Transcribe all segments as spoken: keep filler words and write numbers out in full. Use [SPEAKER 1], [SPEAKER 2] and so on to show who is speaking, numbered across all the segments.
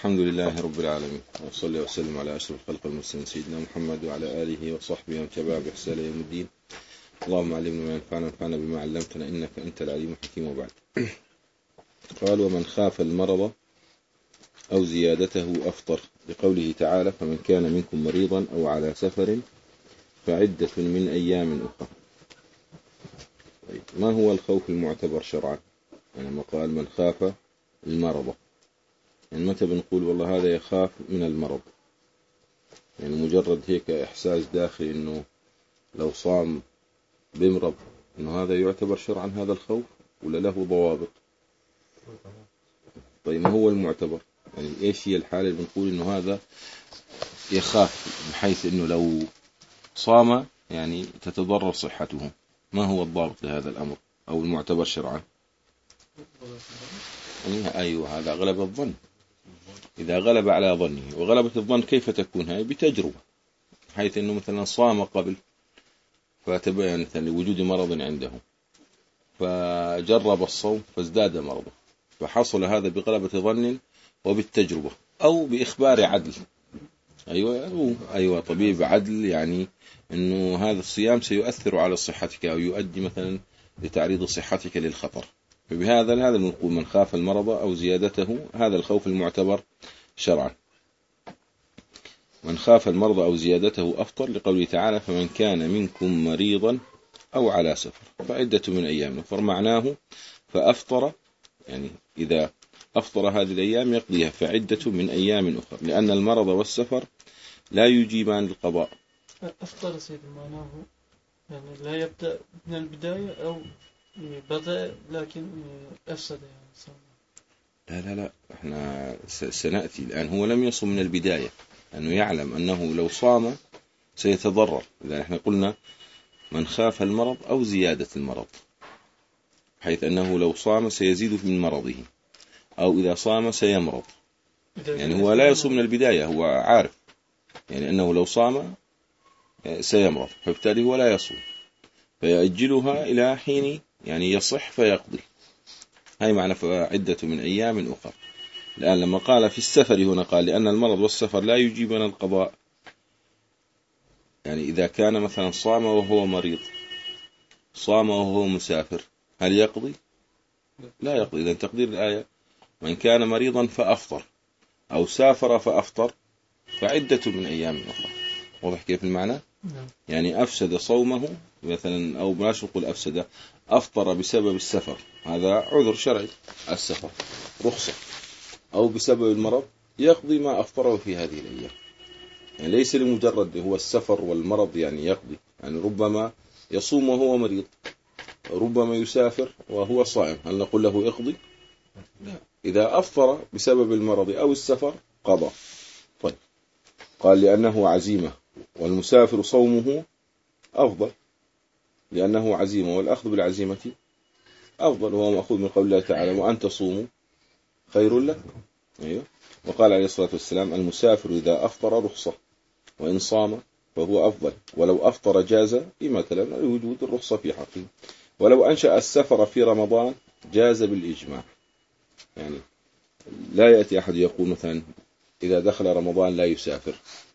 [SPEAKER 1] الحمد لله رب العالمين، وصلي وسلم على أشرف الخلق المرسلين سيدنا محمد وعلى آله وصحبه ومن تبعه بإحسان إلى يوم الدين. اللهم علمنا ما ينفعنا وانفعنا بما علمتنا إنك أنت العليم الحكيم. وبعد، قال: ومن خاف المرض أو زيادته أفطر، لقوله تعالى: فمن كان منكم مريضا أو على سفر فعدة من أيام أخرى. طيب، ما هو الخوف المعتبر شرعا؟ يعني ما قال من خاف المرض، يعني متى بنقول والله هذا يخاف من المرض؟ يعني مجرد هيك إحساس داخلي إنه لو صام بمرض إنه هذا يعتبر شرعا هذا الخوف، ولا له ضوابط؟ طيب، ما هو المعتبر؟ يعني إيش هي الحالة اللي بنقول إنه هذا يخاف بحيث إنه لو صام يعني تتضرر صحته؟ ما هو الضابط لهذا الأمر أو المعتبر شرعا؟ يعني أيوة، هذا غلب الظن. إذا غلب على ظنه، وغلبة الظن كيف تكون؟ هاي بتجربة، حيث أنه مثلا صام قبل فتبين مثلا لوجود مرض عنده فجرب الصوم فازداد مرضه، فحصل هذا بغلبة ظن وبالتجربة أو بإخبار عدل. أيوة أيوة طبيب عدل، يعني أنه هذا الصيام سيؤثر على صحتك أو يؤدي مثلا لتعريض صحتك للخطر، فبهذا هذا نقول من خاف المرض أو زيادته، هذا الخوف المعتبر شرعا. من خاف المرض أو زيادته أفطر، لقوله تعالى: فمن كان منكم مريضا أو على سفر فعدة من أيام أخرى. معناه فأفطر، يعني إذا أفطر هذه الأيام يقضيها فعدة من أيام أخرى، لأن المرض والسفر لا يجيبان القضاء.
[SPEAKER 2] أفطر سيد معناه يعني لا يبدأ من البداية أو بدأ لكن أفسد يعني.
[SPEAKER 1] لا لا لا احنا سنأتي الآن. هو لم يصم من البداية، أنه يعلم أنه لو صام سيتضرر. إذا احنا قلنا من خاف المرض أو زيادة المرض، حيث أنه لو صام سيزيد من مرضه، أو إذا صام سيمرض. يعني هو لا يصوم من البداية، هو عارف يعني أنه لو صام سيمرض، فبالتالي هو لا يصوم، فيأجلها إلى حين يعني يصح فيقضي. هاي معنى فعدة من أيام أخرى. الآن لما قال في السفر هنا قال لأن المرض والسفر لا يجيبنا القضاء. يعني إذا كان مثلا صام وهو مريض، صام وهو مسافر، هل يقضي؟ لا يقضي. إذن تقدير الآية من كان مريضا فأفطر أو سافر فأفطر فعدة من أيام أخرى. واضح كيف المعنى؟ يعني أفسد صومه مثلا، أو بلاش نقول أفسد، أفطر بسبب السفر، هذا عذر شرعي، السفر رخصة، أو بسبب المرض يقضي ما أفطره في هذه الأيام. يعني ليس لمجرد هو السفر والمرض يعني يقضي، يعني ربما يصوم وهو مريض، ربما يسافر وهو صائم، هل نقول له اقضي؟ لا. إذا أفطر بسبب المرض أو السفر قضى. طيب، قال لأنه عزيمة، والمسافر صومه أفضل لأنه عزيمة، والأخذ بالعزيمة أفضل، وهو مأخوذ من قول الله تعالى: وأن تصوموا خير لكم. أيوه. وقال عليه الصلاة والسلام: المسافر إذا أفطر رخصة، وإن صام فهو أفضل، ولو أفطر جاز، مثلا لوجود الرخصة في حقه. ولو أنشأ السفر في رمضان جاز بالإجماع. يعني لا يأتي أحد يقول مثلا إذا دخل رمضان لا يسافر،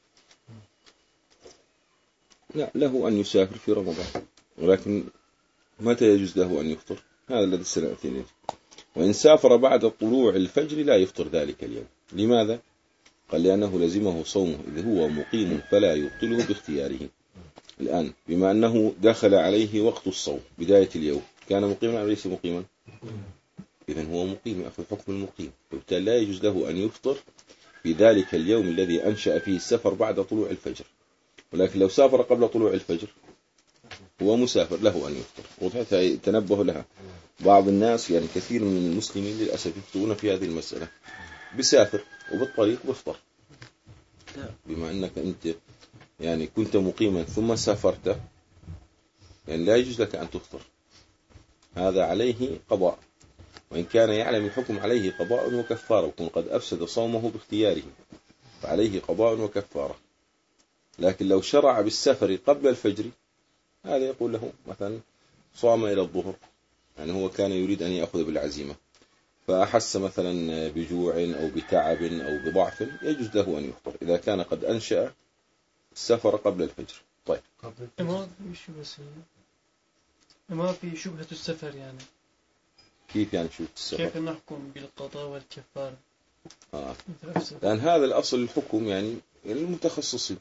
[SPEAKER 1] لا، له أن يسافر في رمضان، ولكن متى يجوز له أن يفطر؟ هذا الذي سنأتي إليه. وإن سافر بعد طلوع الفجر لا يفطر ذلك اليوم. لماذا؟ قال لأنه لزمه صومه إذ هو مقيم فلا يبطله باختياره. الآن بما أنه دخل عليه وقت الصوم بداية اليوم، كان مقيما أو ليس مقيما؟ إذن هو مقيم، يأخذ حكم المقيم، وبالتالي لا يجوز له أن يفطر في ذلك اليوم الذي أنشأ فيه السفر بعد طلوع الفجر. ولكن لو سافر قبل طلوع الفجر هو مسافر، له أن يفطر. وحتى تنبه لها بعض الناس، يعني كثير من المسلمين للأسف يفتون في هذه المسألة، بسافر وبالطريق بفطر. لا، بما أنك أنت يعني كنت مقيما ثم سافرت، يعني لا يجوز لك أن تفطر، هذا عليه قضاء. وإن كان يعلم الحكم عليه قضاء وكفارة، وكون قد أفسد صومه باختياره فعليه قضاء وكفارة. لكن لو شرع بالسفر قبل الفجر، هذا يقول له مثلا صام إلى الظهر، يعني هو كان يريد أن يأخذ بالعزيمة، فأحس مثلا بجوع أو بتعب أو بضعف يجوز له أن يفطر إذا كان قد أنشأ السفر قبل الفجر. طيب
[SPEAKER 2] ما في شبهة ما في شبهة السفر يعني
[SPEAKER 1] كيف يعني شو السفر؟
[SPEAKER 2] كيف نحكم بالقضاء والكفارة؟
[SPEAKER 1] آه. لأن هذا الأصل الحكم يعني للمتخصصين.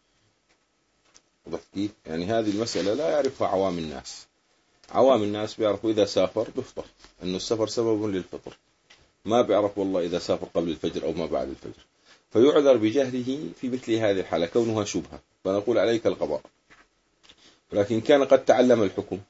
[SPEAKER 1] وضح كيف؟ يعني هذه المسألة لا يعرفها عوام الناس. عوام الناس بيعرفوا إذا سافر بفطر، أنه السفر سبب للفطر. ما بيعرف والله إذا سافر قبل الفجر أو ما بعد الفجر، فيعذر بجهله في مثل هذه الحالة كونها شبهة، فنقول عليك القضاء. ولكن كان قد تعلم الحكم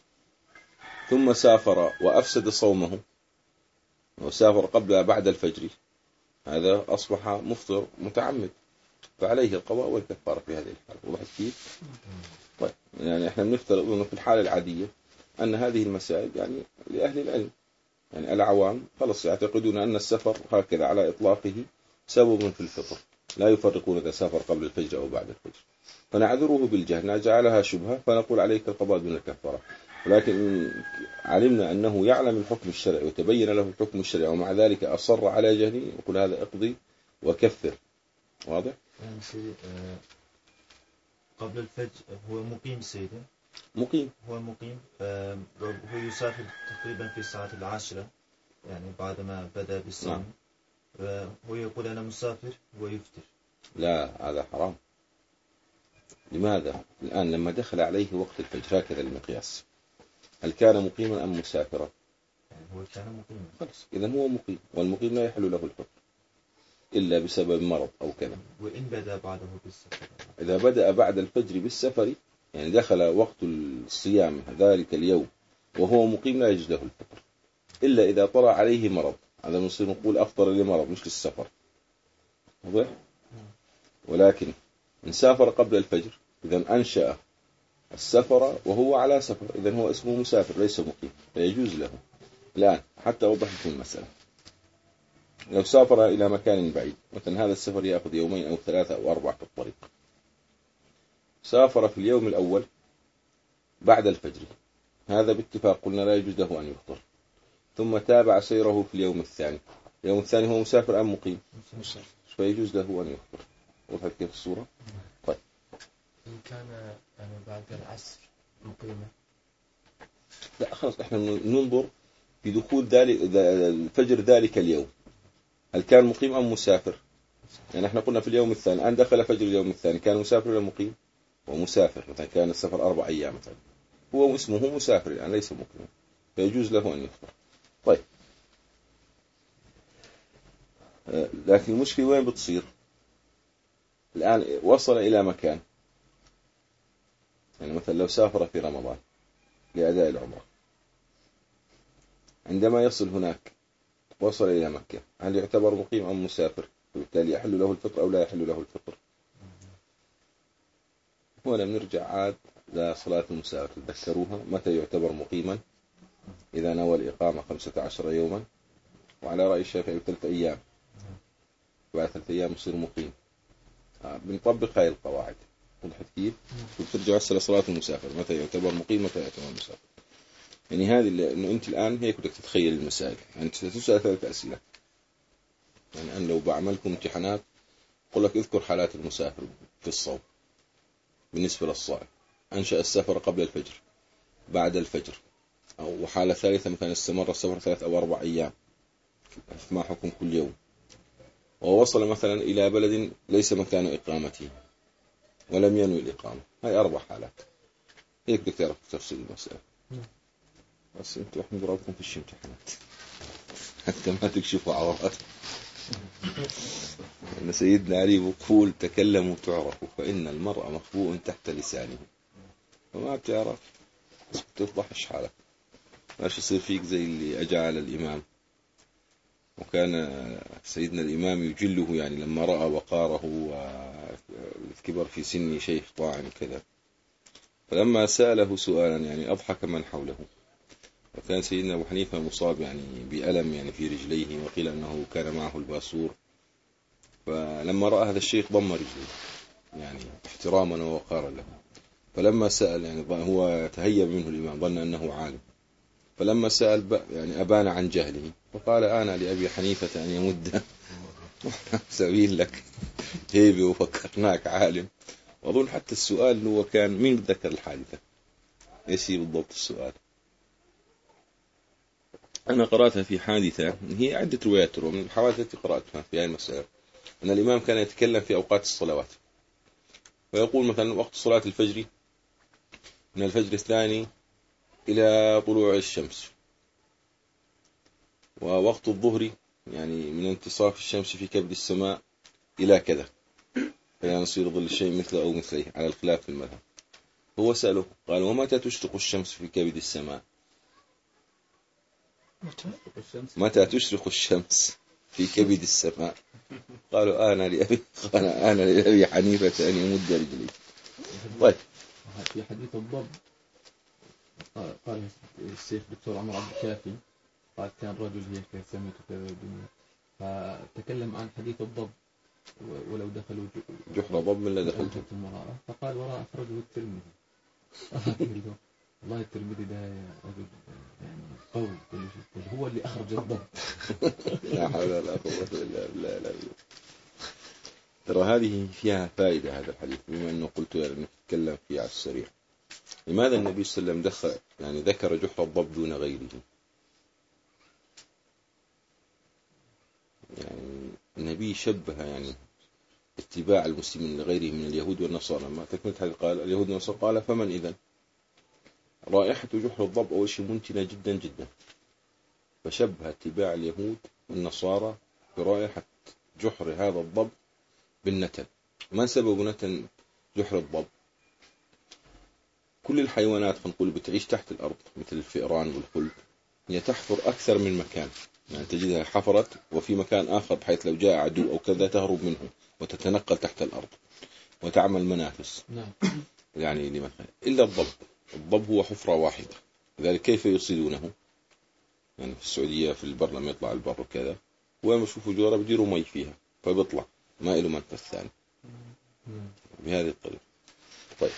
[SPEAKER 1] ثم سافر وأفسد صومه وسافر قبل بعد الفجر، هذا أصبح مفطر متعمد، فعليه القضاء والكفارة في هذه الحالة. وضحت كيف؟ طيب يعني احنا بنفترض انه في الحالة العادية أن هذه المسائل يعني لأهل العلم، يعني العوام خلص يعتقدون أن السفر هكذا على إطلاقه سبب في الفطر، لا يفرقون إذا سافر قبل الفجر أو بعد الفجر، فنعذره بالجهل، نجعلها شبهة فنقول عليك القضاء دون الكفارة. ولكن علمنا أنه يعلم الحكم الشرعي وتبين له الحكم الشرعي ومع ذلك أصر على جهله، نقول هذا اقضي وكفر. واضح؟
[SPEAKER 3] يعني قبل الفجر هو مقيم سيدي،
[SPEAKER 1] مقيم،
[SPEAKER 3] هو مقيم، هو يسافر تقريبا في الساعة العاشرة يعني بعدما بدأ بالصوم. نعم. هو يقول أنا مسافر ويفطر.
[SPEAKER 1] لا، هذا حرام. لماذا؟ الآن لما دخل عليه وقت الفجر هكذا المقياس، هل كان مقيما أم مسافرا؟
[SPEAKER 3] يعني هو كان مقيما.
[SPEAKER 1] خلاص إذا هو مقيم، والمقيم لا يحل له الفطر إلا بسبب مرض أو كذا.
[SPEAKER 3] وإن بدأ بعده بالسفر،
[SPEAKER 1] إذا بدأ بعد الفجر بالسفر يعني دخل وقت الصيام ذلك اليوم وهو مقيم لا يجوز له الفطر إلا إذا طرأ عليه مرض، هذا نصير نقول أفطر لمرض مش للسفر. واضح؟ ولكن إن سافر قبل الفجر إذا أنشأ السفر وهو على سفر، إذا هو اسمه مسافر ليس مقيم، فيجوز له. الآن حتى أوضح لكم المسألة، لو سافر إلى مكان بعيد مثلا هذا السفر يأخذ يومين أو ثلاثة أو أربعة في الطريق، سافر في اليوم الأول بعد الفجر، هذا باتفاق قلنا لا يجوز له أن يفطر، ثم تابع سيره في اليوم الثاني، اليوم الثاني هو مسافر أم مقيم؟ مسافر، فيجوز له أن يفطر. وضحت كيف الصورة؟ طيب
[SPEAKER 3] إن كان يعني بعد العصر مقيما،
[SPEAKER 1] لا خلاص احنا ننظر في دخول ذلك الفجر ذلك اليوم، هل كان مقيم أم مسافر؟ يعني احنا قلنا في اليوم الثاني أن دخل فجر اليوم الثاني، كان مسافر ولا مقيم؟ ومسافر، مثلا كان السفر أربع أيام مثلا، هو اسمه مسافر يعني ليس مقيم، فيجوز له أن يفطر. طيب لكن المشكلة وين بتصير؟ الآن وصل إلى مكان، يعني مثلا لو سافر في رمضان لأداء العمرة، عندما يصل هناك وصل إلى مكة، هل يعتبر مقيم أم مسافر؟ وبالتالي يحل له الفطر أو لا يحل له الفطر؟ هنا بنرجع عاد لصلاة المسافر، تذكروها متى يعتبر مقيما؟ إذا نوى الإقامة خمسة عشر يوما، وعلى رأي الشافعي ثلاثة أيام، بعد ثلاثة أيام يصير مقيم. آه بنطبق هاي القواعد. وضحت كيف؟ وبترجع هسه لصلاة المسافر متى يعتبر مقيم متى يعتبر مسافر. يعني هذه اللي إنه أنت الآن هيك بدك تتخيل المسائل، يعني أنت تسأل ثلاث أسئلة. يعني أنا لو بعملكم امتحانات أقول لك اذكر حالات المسافر في الصوم بالنسبة للصائم، أنشأ السفر قبل الفجر بعد الفجر، أو حالة ثالثة مثلا استمر السفر ثلاث أو أربع أيام ما حكم كل يوم، ووصل مثلا إلى بلد ليس مكان إقامته ولم ينوي الإقامة، هاي أربع حالات. هيك بدك تعرف تفصيل المسألة. بس أنتوا إحنا نضربكم في الامتحانات حتى ما تكشفوا عورات. أن سيدنا علي بقول تكلموا تعرفوا فإن المرء مخبوء تحت لسانه، وما بتعرف بس بتفضحش حالك، ماش يصير فيك زي اللي أجى على الإمام، وكان سيدنا الإمام يجله يعني لما رأى وقاره والكبر في سنه شيخ طاعن كذا، فلما سأله سؤالا يعني أضحك من حوله، وكان سيدنا أبو حنيفة مصاب يعني بألم يعني في رجليه، وقيل أنه كان معه الباسور، فلما رأى هذا الشيخ ضم رجليه يعني احتراما ووقارا له، فلما سأل يعني هو تهيب منه الإمام ظن أنه عالم، فلما سأل يعني أبان عن جهله فقال أنا لأبي حنيفة أن يمد سبيل لك هيبي وفكرناك عالم. وأظن حتى السؤال هو كان مين ذكر الحادثة، ايش هي بالضبط السؤال. أنا قرأتها في حادثة، هي عدة روايات من الحوادث التي قرأتها في هذه المسألة، أن الإمام كان يتكلم في أوقات الصلوات، ويقول مثلا وقت صلاة الفجر من الفجر الثاني إلى طلوع الشمس، ووقت الظهر يعني من انتصاف الشمس في كبد السماء إلى كذا، فلا يصير ظل الشيء مثله أو مثليه على الخلاف في المذهب. هو سأله قال ومتى تشرق الشمس في كبد السماء؟ متى تشرق الشمس في كبد السماء؟ قالوا آنا لأبي قال آنا لأبي حنيفة أن يمد رجلي. طيب
[SPEAKER 4] في حديث الضب قال الشيخ دكتور عمر عبد الكافي قال كان رجل هيك سميته كذا الدنيا، فتكلم عن حديث الضب ولو دخلوا
[SPEAKER 1] جحر ضب من لا دخلت
[SPEAKER 4] المرأة، فقال وراء أخرجه الترمذي. والله الترمذي ده رجل يعني قوي كل شيء، هو اللي أخرج الضب.
[SPEAKER 1] لا حول ولا قوة إلا بالله. لا ترى هذه فيها فائدة هذا الحديث، بما أنه قلت يعني نتكلم فيه على السريع. لماذا النبي صلى الله عليه وسلم دخل يعني ذكر جحر الضب دون غيره؟ يعني النبي شبه يعني اتباع المسلمين لغيره من اليهود والنصارى. ما تكملة هذا قال اليهود والنصارى، قال فمن إذن؟ رائحة جحر الضب أول شيء منتنة جدا جدا، فشبه اتباع اليهود والنصارى برائحة جحر هذا الضب بالنتن. ما سبب نتن جحر الضب؟ كل الحيوانات فنقول بتعيش تحت الأرض مثل الفئران والخلد، هي تحفر أكثر من مكان، يعني تجدها حفرت وفي مكان آخر بحيث لو جاء عدو أو كذا تهرب منه وتتنقل تحت الأرض وتعمل منافس. يعني لمثلا إلا الضب، الضب هو حفرة واحدة، لذلك كيف يصيدونه؟ يعني في السعودية في البر لما يطلع البر وكذا وين بشوفوا جوارة بيديروا مي فيها فبيطلع ما إله منفذ ثاني بهذه الطريقة. طيب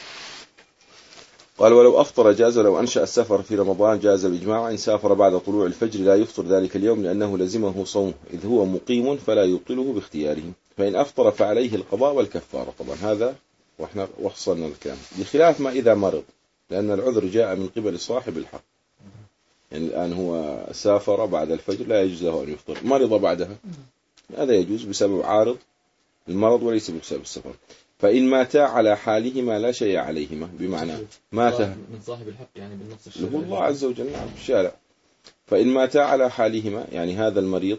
[SPEAKER 1] قال ولو أفطر جاز، لو أنشأ السفر في رمضان جاز بإجماع، إن سافر بعد طلوع الفجر لا يفطر ذلك اليوم لأنه لزمه صوم إذ هو مقيم فلا يبطله باختياره، فإن أفطر فعليه القضاء والكفارة. طبعا هذا وإحنا وصلنا الكلام، بخلاف ما إذا مرض، لأن العذر جاء من قبل صاحب الحق. يعني الآن هو سافر بعد الفجر لا يجوز له أن يفطر، مرض بعدها هذا يجوز بسبب عارض المرض وليس بسبب السفر. فإن ماتا على حالهما لا شيء عليهما، بمعنى ماتا
[SPEAKER 4] من صاحب الحق يعني بالنص
[SPEAKER 1] الشرعي الله عز وجل في الشارع. فإن ماتا على حالهما يعني هذا المريض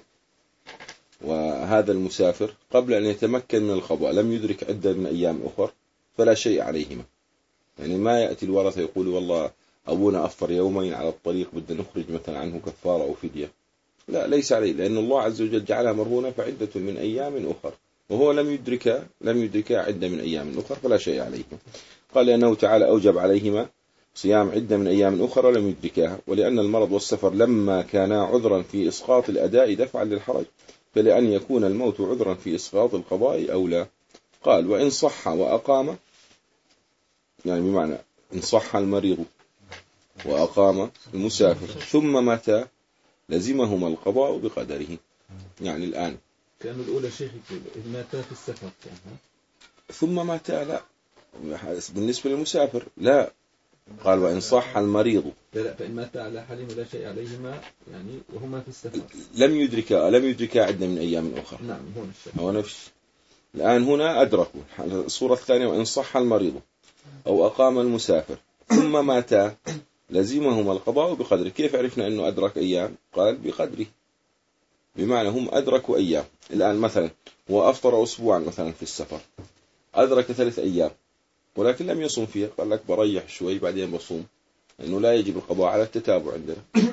[SPEAKER 1] وهذا المسافر قبل أن يتمكن من القضاء لم يدرك عدة من أيام أخر فلا شيء عليهما. يعني ما يأتي الورثة يقول والله أبونا أفطر يومين على الطريق بدنا نخرج مثلا عنه كفارة أو فدية، لا ليس عليه، لأن الله عز وجل جعلها مرهونة فعدة من أيام أخر وهو لم يدرك لم يدرك عدة من أيام أخر فلا شيء عليه. قال لأنه تعالى أوجب عليهما صيام عدة من أيام أخرى لم يدركها، ولأن المرض والسفر لما كانا عذرا في إسقاط الأداء دفعا للحرج، فلأن يكون الموت عذرا في إسقاط القضاء أو لا. قال وإن صح وأقام، يعني بمعنى إن صح المريض وأقام المسافر ثم مات لزمهما القضاء بقدره. يعني الآن
[SPEAKER 4] كان الأولى شيخ مات في السفر يعني.
[SPEAKER 1] ثم مات لا بالنسبة للمسافر لا، قال وإن صح المريض
[SPEAKER 4] لا لا فإن مات على حالهما لا شيء عليهما يعني وهما في السفر
[SPEAKER 1] لم يدرك لم يدرك عدة من أيام أخرى.
[SPEAKER 4] نعم هو الشيء
[SPEAKER 1] هو نفس الآن هنا أدركوا الصورة الثانية وإن صح المريض أو أقام المسافر ثم مات لزمهما القضاء بقدره. كيف عرفنا أنه أدرك أيام؟ قال بقدره، بمعنى هم أدركوا أيام. الآن مثلا هو أفطر أسبوعا مثلا في السفر أدرك ثلاث أيام ولكن لم يصوم فيها، قال لك بريح شوي بعدين بصوم، لأنه لا يجب القضاء على التتابع عندنا.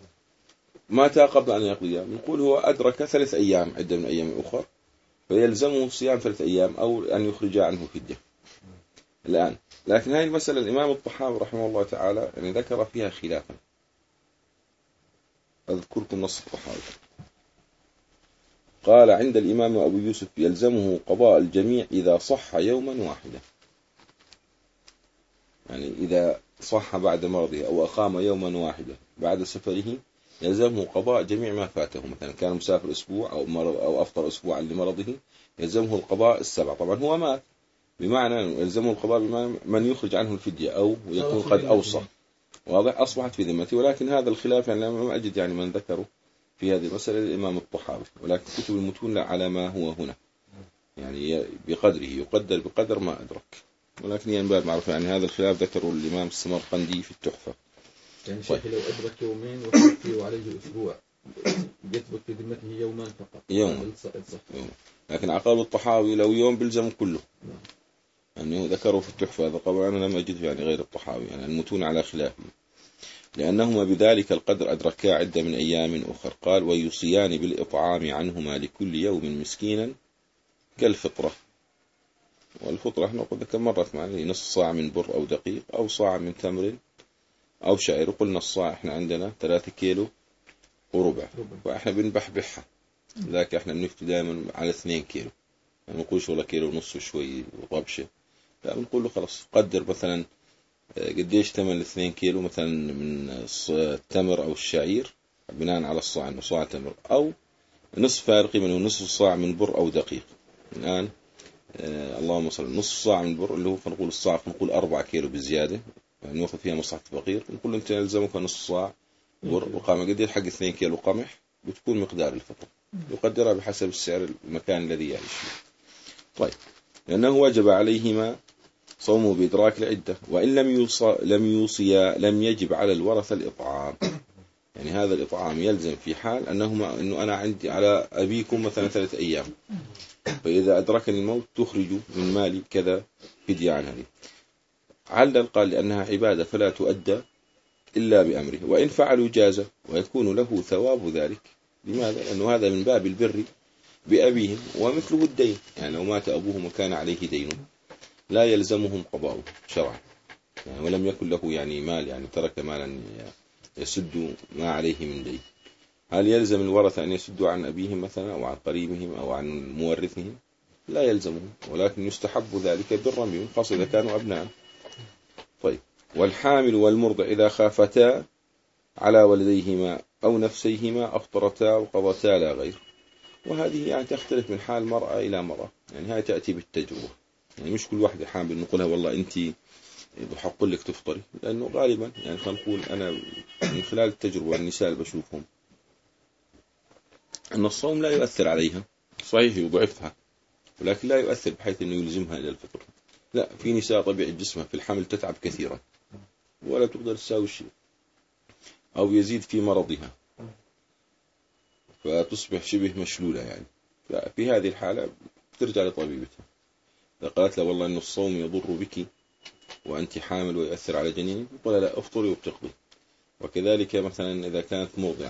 [SPEAKER 1] مات قبل أن يقضي، نقول هو أدرك ثلاث أيام عدة من أيام أخرى فيلزمه صيام ثلاث أيام أو أن يخرج عنه فدية. الآن لكن هذه المسألة الإمام الطحاوي رحمه الله تعالى يعني ذكر فيها خلافا، أذكركم نص الطحاوي. قال عند الإمام أبو يوسف يلزمه قضاء الجميع إذا صح يوما واحدا، يعني إذا صح بعد مرضه أو أقام يوما واحدا بعد سفره يلزمه قضاء جميع ما فاته. مثلا كان مسافر أسبوع أو مرض أو أفطر أسبوعا لمرضه، يلزمه القضاء السبع. طبعا هو مات، بمعنى يلزمه القضاء بمعنى من يخرج عنه الفدية أو يكون قد أوصى. واضح، أصبحت في ذمته. ولكن هذا الخلاف يعني لم أجد يعني من ذكره في هذه المسألة الإمام الطحاوي، ولكن كتب المتون لا على ما هو هنا، يعني بقدره يقدر بقدر ما أدرك. ولكن ينبغي معروف يعني هذا الخلاف ذكره الإمام السمرقندي في التحفة.
[SPEAKER 4] يعني شيخ لو أدرك يومين وفيه عليه أسبوع يثبت في ذمته يومان فقط.
[SPEAKER 1] يوم. يوم. لكن عقاب الطحاوي لو يوم بلزم كله. نعم. يعني ذكروا في التحفة هذا. طبعا أنا لم أجد يعني غير الطحاوي، يعني المتون على خلافه، لأنهما بذلك القدر أدركا عدة من أيام أخر. قال ويوصيان بالإطعام عنهما لكل يوم مسكينا كالفطرة. والفطرة احنا قد ذكر مرت معنا نصف صاع من بر أو دقيق أو صاع من تمر أو شعير. وقلنا الصاع احنا عندنا ثلاثة كيلو وربع، وإحنا بنبحبحها، لذلك احنا بنفتي دائما على اثنين كيلو، يعني ما نقولش ولا كيلو ونص وشوي وطبشة، لا بنقول له خلاص قدر مثلا قديش ثمن الاثنين كيلو مثلا من التمر أو الشعير بناء على الصاع، إنه صاع تمر، أو نصف فارقي منه نصف صاع من بر أو دقيق. الآن آه اللهم صل، نصف صاع من بر اللي هو فنقول الصاع فنقول أربعة كيلو بالزيادة، يعني نأخذ فيها مصلحة فقير، نقول أنت يلزمك نصف صاع بر وقامة قدير حق اثنين كيلو قمح، بتكون مقدار الفطر يقدرها بحسب السعر المكان الذي يعيش فيه. طيب، لأنه وجب عليهما صومه بإدراك العدة، وإن لم يوصى لم يوصيا لم يجب على الورثة الإطعام. يعني هذا الإطعام يلزم في حال أنهما إنه أنا عندي على أبيكم مثلا ثلاثة أيام، فإذا أدركني الموت تخرجوا من مالي كذا فدية عن هذه. علل قال لأنها عبادة فلا تؤدى إلا بأمره، وإن فعلوا جاز ويكون له ثواب ذلك. لماذا؟ لأنه هذا من باب البر بأبيهم، ومثله الدين، يعني لو مات أبوهم وكان عليه دين لا يلزمهم قضاؤه شرعا، يعني ولم يكن له يعني مال، يعني ترك مالا يسد ما عليه من دين. هل يلزم الورثة أن يسدوا عن أبيهم مثلا أو عن قريبهم أو عن مورثهم؟ لا يلزمهم، ولكن يستحب ذلك برا بهم، خاصة إذا كانوا أبناء. طيب، والحامل والمرضع إذا خافتا على ولديهما أو نفسيهما أفطرتا وقضتا لا غير. وهذه يعني تختلف من حال مرأة إلى مرأة، يعني هاي تأتي بالتجربة، يعني مش كل واحدة حامل نقولها والله أنت بحق لك تفطري، لأنه غالبا يعني خلينا نقول أنا من خلال التجربة النساء اللي بشوفهم أن الصوم لا يؤثر عليها، صحيح يضعفها ولكن لا يؤثر بحيث أنه يلزمها إلى الفطر. لا، في نساء طبيعة جسمها في الحمل تتعب كثيرا ولا تقدر تساوي شيء، أو يزيد في مرضها فتصبح شبه مشلولة، يعني في هذه الحالة ترجع لطبيبتها. إذا قالت له والله أن الصوم يضر بك وأنت حامل ويؤثر على جنينك، يقول لا أفطري وبتقضي. وكذلك مثلا إذا كانت مرضعة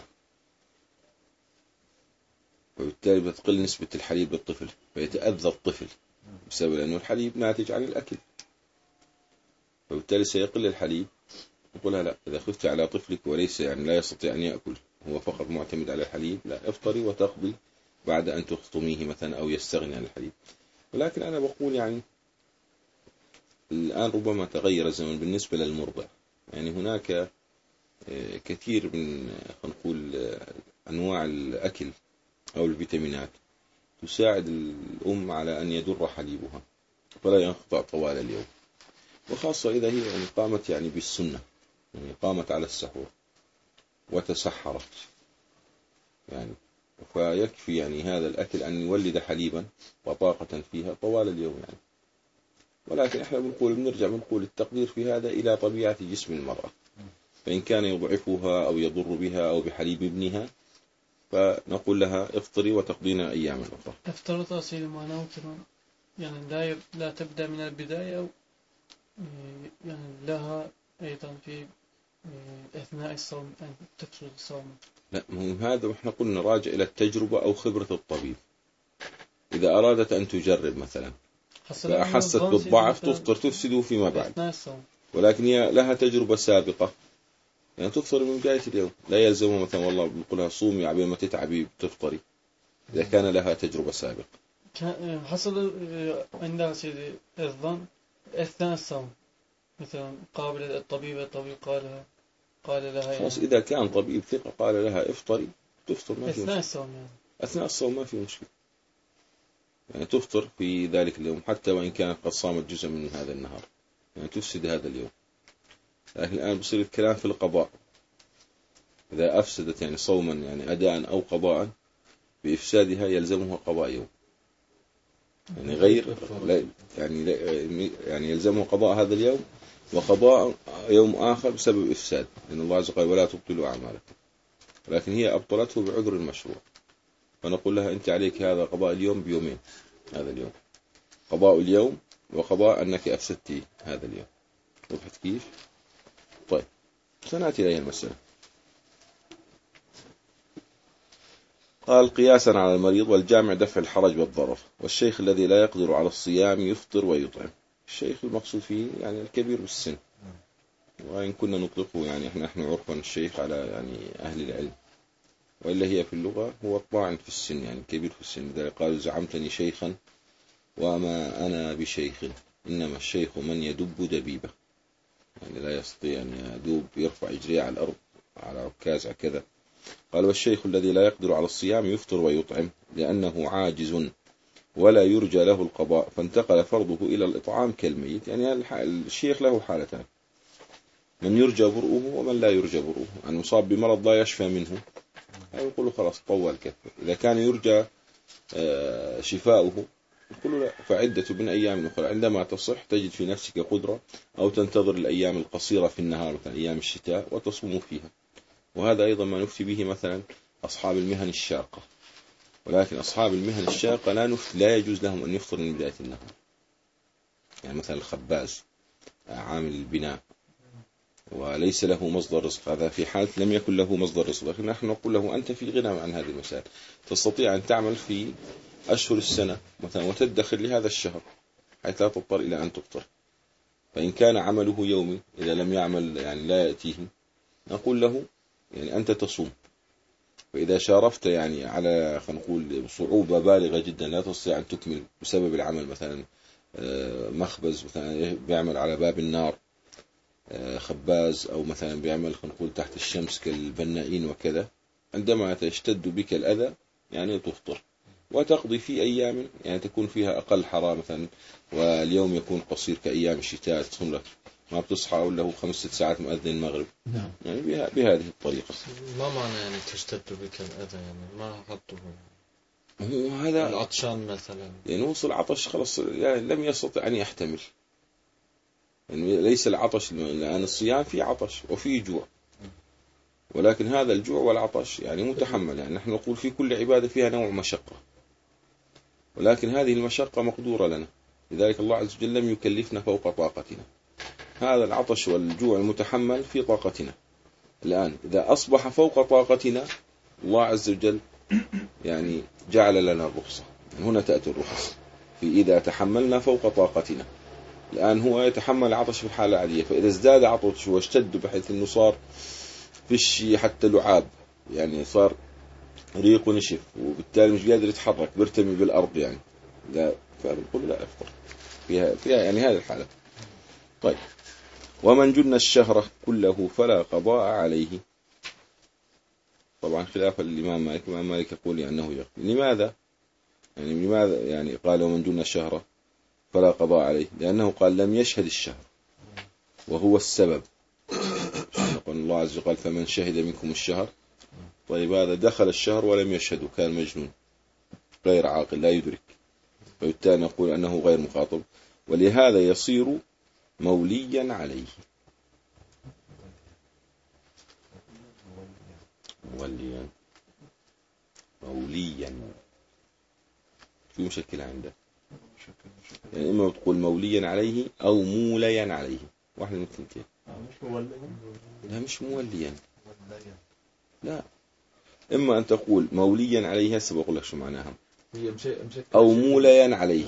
[SPEAKER 1] وبالتالي بتقل نسبة الحليب بالطفل فيتأذى الطفل بسبب أنه الحليب ناتج عن الأكل، فبالتالي سيقل الحليب. يقولها لا، إذا خفت على طفلك وليس يعني لا يستطيع أن يأكل، هو فقط معتمد على الحليب، لا افطري وتقضي بعد أن تخطميه مثلا أو يستغني عن الحليب. ولكن أنا بقول يعني الآن ربما تغير الزمن بالنسبة للمرضع، يعني هناك كثير من نقول أنواع الأكل أو الفيتامينات تساعد الأم على أن يدر حليبها فلا ينقطع طوال اليوم، وخاصة إذا هي يعني قامت يعني بالسنة، يعني قامت على السحور وتسحرت، يعني فيكفي يعني هذا الأكل أن يولد حليبا وطاقة فيها طوال اليوم يعني. ولكن احنا بنقول بنرجع بنقول التقدير في هذا إلى طبيعة جسم المرأة، فإن كان يضعفها أو يضر بها أو بحليب ابنها فنقول لها افطري وتقضينا أياما أخرى.
[SPEAKER 2] افترض أصيل معناه كمان يعني لا يب... لا تبدأ من البداية، أو يعني لها أيضا في أثناء الصوم أن تفرض الصوم.
[SPEAKER 1] لا، مهم هذا احنا قلنا راجع إلى التجربة أو خبرة الطبيب. إذا أرادت أن تجرب مثلا فأحست بالضعف تفطر تفسد فيما بعد، ولكن هي لها تجربة سابقة يعني تفطر من بداية اليوم، لا يلزمها مثلا والله بنقولها صومي عبين ما تتعبي بتفطري إذا كان لها تجربة سابقة.
[SPEAKER 2] حصل عندها سيدي الظن أثناء الصوم مثلا قابل الطبيب الطبيب قالها قال لها
[SPEAKER 1] خلاص
[SPEAKER 2] يعني
[SPEAKER 1] إذا كان طبيب ثقة قال لها افطري تفطر ما في
[SPEAKER 2] أثناء
[SPEAKER 1] مشكلة.
[SPEAKER 2] الصوم يعني.
[SPEAKER 1] أثناء الصوم ما في مشكلة، يعني تفطر في ذلك اليوم حتى وإن كانت قد صامت جزء من هذا النهار، يعني تفسد هذا اليوم. لكن الآن بصير الكلام في القضاء، إذا أفسدت يعني صوما يعني أداء أو قضاء بإفسادها يلزمها قضاء يوم، يعني غير لا يعني لا يعني يلزمه قضاء هذا اليوم وقضاء يوم آخر بسبب إفساد، لأن الله عز وجل ولا تبطلوا أعمالكم، لكن هي أبطلته بعذر المشروع، فنقول لها أنت عليك هذا قضاء اليوم بيومين، هذا اليوم قضاء اليوم وقضاء أنك أفسدتي هذا اليوم. وضحت كيف؟ طيب سنأتي إليه المسألة. قال قياسا على المريض والجامع دفع الحرج والضرر، والشيخ الذي لا يقدر على الصيام يفطر ويطعم. الشيخ المقصود فيه يعني الكبير بالسن، وإن كنا نطلقه يعني احنا نحن عرفا الشيخ على يعني أهل العلم، وإلا هي في اللغة هو الطاعن في السن يعني كبير في السن. لذلك قال زعمتني شيخا وما أنا بشيخ إنما الشيخ من يدب دبيبة، يعني لا يستطيع أن يدوب يرفع إجريه على الأرض على عكاز كذا. قال والشيخ الذي لا يقدر على الصيام يفطر ويطعم لأنه عاجز ولا يرجى له القضاء، فانتقل فرضه إلى الإطعام كالميت. يعني الشيخ له حالتان، من يرجى برؤه ومن لا يرجى برؤه، يعني مصاب بمرض لا يشفى منه يقول له خلاص طول كفه. إذا كان يرجى شفاؤه يقول لا فعدة من أيام أخرى، عندما تصح تجد في نفسك قدرة أو تنتظر الأيام القصيرة في النهار مثلا أيام الشتاء وتصوم فيها. وهذا أيضا ما نفتي به مثلا أصحاب المهن الشاقة، ولكن أصحاب المهن الشاقة لا نفت لا يجوز لهم أن يفطر من بداية النهار، يعني مثلا الخباز عامل البناء وليس له مصدر رزق، هذا في حال لم يكن له مصدر رزق، لكن نحن نقول له أنت في غنى عن هذه المسائل، تستطيع أن تعمل في أشهر السنة مثلا وتدخر لهذا الشهر حيث لا تضطر إلى أن تفطر. فإن كان عمله يومي إذا لم يعمل يعني لا يأتيه نقول له يعني أنت تصوم. فإذا شارفت يعني على خلينا نقول صعوبة بالغة جدا لا تستطيع أن تكمل بسبب العمل، مثلا مخبز مثلا بيعمل على باب النار خباز، أو مثلا بيعمل خلينا نقول تحت الشمس كالبنائين وكذا، عندما تشتد بك الأذى يعني تفطر وتقضي في أيام يعني تكون فيها أقل حرارة مثلا، واليوم يكون قصير كأيام الشتاء تصوم لك ما بتصحى أو له خمس ست ساعات مؤذن المغرب.
[SPEAKER 4] نعم.
[SPEAKER 1] يعني بها بهذه الطريقة.
[SPEAKER 5] ما معنى يعني تشتد بك الأذى؟ يعني ما حطه
[SPEAKER 1] هو هذا
[SPEAKER 5] العطشان مثلا،
[SPEAKER 1] يعني وصل عطش خلص يعني لم يستطع أن يحتمل، يعني ليس العطش لأن الصيام في عطش وفي جوع، ولكن هذا الجوع والعطش يعني متحمل. يعني نحن نقول في كل عبادة فيها نوع مشقة، ولكن هذه المشقة مقدورة لنا، لذلك الله عز وجل لم يكلفنا فوق طاقتنا. هذا العطش والجوع المتحمل في طاقتنا. الآن إذا أصبح فوق طاقتنا الله عز وجل يعني جعل لنا الرخصة، يعني هنا تأتي الرخص في إذا تحملنا فوق طاقتنا. الآن هو يتحمل عطش في الحالة العادية، فإذا ازداد عطش واشتد بحيث أنه صار فيش حتى لعاب، يعني صار ريق ونشف وبالتالي مش قادر يتحرك بيرتمي بالأرض يعني لا، فنقول لا أفطر فيها, فيها يعني هذه الحالة. طيب ومن جن الشهر كله فلا قضاء عليه. طبعا خلافا للإمام مالك، الإمام مالك يقول أنه يقضي. لماذا؟ يعني لماذا يعني قال ومن جن الشهر فلا قضاء عليه؟ لأنه قال لم يشهد الشهر وهو السبب. يقول الله عز وجل فمن شهد منكم الشهر. طيب هذا دخل الشهر ولم يشهد كان مجنون غير عاقل لا يدرك، فبالتالي نقول أنه غير مخاطب، ولهذا يصير موليا عليه. موليا موليا شو مشكلة عنده؟ يعني إما تقول موليا عليه أو موليا عليه، واحد من الثنتين. لا مش موليا، لا، إما أن تقول موليا عليه هسه بقول لك شو معناها، أو موليا عليه.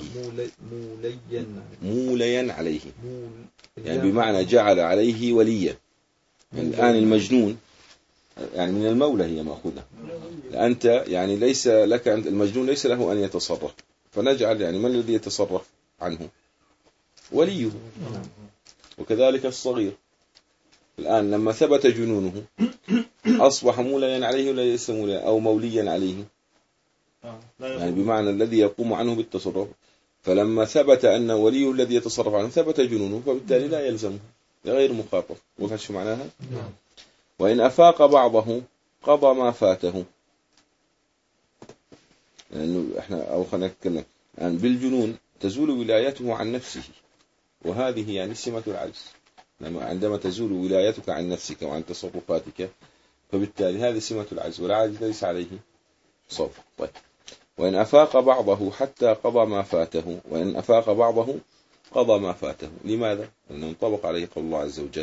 [SPEAKER 1] موليا عليه يعني بمعنى جعل عليه وليا. يعني الآن المجنون يعني من المولى هي مأخوذة، أنت يعني ليس لك أنت المجنون ليس له أن يتصرف، فنجعل يعني من الذي يتصرف عنه؟ وليه. وكذلك الصغير الآن لما ثبت جنونه أصبح موليا عليه ولا ليس موليا أو موليا عليه؟ يعني بمعنى الذي يقوم عنه بالتصرف. فلما ثبت أن وليه الذي يتصرف عنه ثبت جنونه، فبالتالي لا يلزمه، غير مخاطب. وهذا شو معناها؟ وإن أفاق بعضه قضى ما فاته. لأنه يعني إحنا أو خلينا نتكلم يعني بالجنون تزول ولايته عن نفسه، وهذه يعني سمة العجز. لما عندما تزول ولايتك عن نفسك وعن تصرفاتك فبالتالي هذه سمة العجز، والعاجز ليس عليه صوت. طيب. وإن أفاق بعضه حتى قضى ما فاته، وإن أفاق بعضه قضى ما فاته. لماذا؟ لأنه انطبق عليه قول الله عز وجل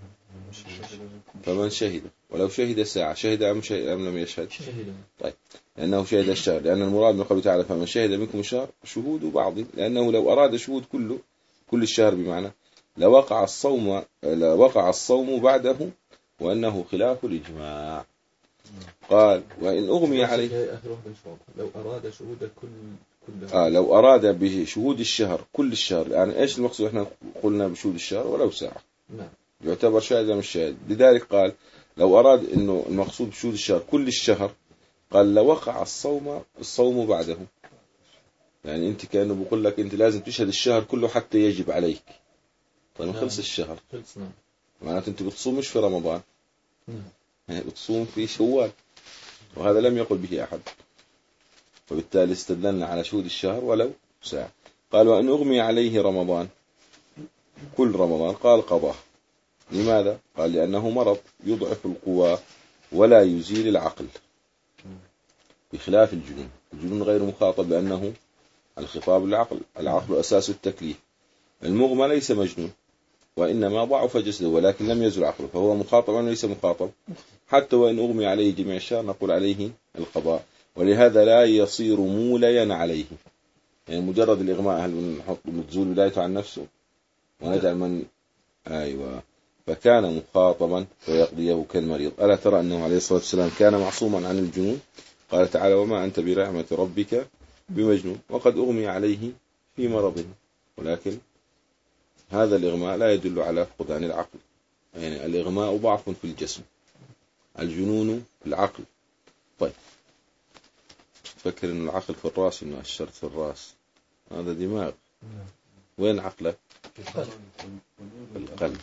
[SPEAKER 1] فمن شهد ولو شهد ساعة شهد أم, شهد أم لم يشهد؟ شهد. طيب. لأنه شهد الشهر، لأن المراد من قوله تعالى فمن شهد منكم الشهر شهود بعض، لأنه لو أراد شهود كله كل الشهر بمعنى لوقع الصوم لوقع الصوم بعده، وأنه خلاف الإجماع. قال وإن أغمي عليه
[SPEAKER 4] لو أراد شهود كل كل
[SPEAKER 1] آه لو أراد بشهود الشهر كل الشهر، يعني إيش المقصود؟ إحنا قلنا بشهود الشهر ولو ساعة
[SPEAKER 4] نعم
[SPEAKER 1] يعتبر شاهد من الشاهد. لذلك قال لو أراد إنه المقصود بشهود الشهر كل الشهر، قال لوقع الصوم الصوم بعده. يعني أنت كأنه بقول لك أنت لازم تشهد الشهر كله حتى يجب عليك. طيب نعم. خلص الشهر
[SPEAKER 4] خلص. نعم.
[SPEAKER 1] معناته أنت بتصوم مش في رمضان،
[SPEAKER 4] نعم.
[SPEAKER 1] يعني بتصوم في شوال، وهذا لم يقل به أحد. فبالتالي استدلنا على شهود الشهر ولو ساعة. قال وأن أغمي عليه رمضان كل رمضان، قال قضاه. لماذا؟ قال لأنه مرض يضعف القوى ولا يزيل العقل، بخلاف الجنون. الجنون غير مخاطب لأنه الخطاب للعقل، العقل أساس التكليف. المغمى ليس مجنون وإنما ضعف جسده ولكن لم يزل عقله، فهو مخاطب وليس مخاطب. حتى وإن أغمي عليه جميع الشهر نقول عليه القضاء، ولهذا لا يصير موليا عليه. يعني مجرد الإغماء هل نحط متزول ولايته عن نفسه ونجعل من أيوة فكان مخاطبا فيقضيه كالمريض. ألا ترى أنه عليه الصلاة والسلام كان معصوما عن الجنون؟ قال تعالى وما أنت برحمة ربك بمجنون، وقد أغمي عليه في مرضه. ولكن هذا الإغماء لا يدل على فقدان العقل، يعني الإغماء ضعف في الجسم، الجنون في العقل. طيب تفكر أن العقل في الرأس، إنه أشرت في الرأس، هذا دماغ. وين عقلك؟ في القلب.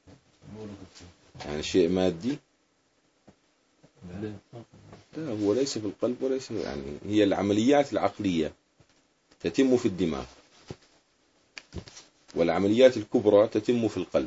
[SPEAKER 1] يعني شيء مادي؟ لا، هو ليس في القلب وليس، يعني هي العمليات العقلية تتم في الدماغ، والعمليات الكبرى تتم في القلب.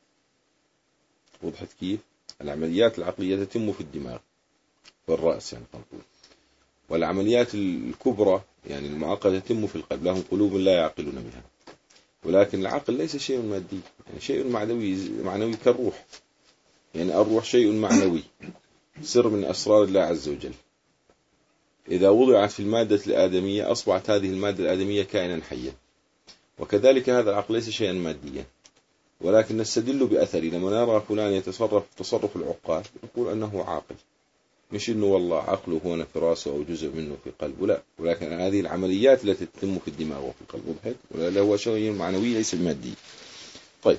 [SPEAKER 1] وضحت كيف؟ العمليات العقلية تتم في الدماغ في الرأس يعني قنقول. والعمليات الكبرى يعني المعقدة تتم في القلب، لهم قلوب لا يعقلون بها. ولكن العقل ليس شيء مادي، يعني شيء معنوي معنوي كالروح. يعني الروح شيء معنوي، سر من أسرار الله عز وجل. إذا وضعت في المادة الآدمية أصبحت هذه المادة الآدمية كائنا حيا. وكذلك هذا العقل ليس شيئا ماديا، ولكن نستدل بأثره. لما نرى فلان يتصرف تصرف العقال نقول أنه عاقل، مش إنه والله عقله هنا في راسه أو جزء منه في قلبه، لا، ولكن هذه العمليات التي تتم في الدماغ وفي القلب. وضحت؟ ولا هو شيء معنوي ليس مادي. طيب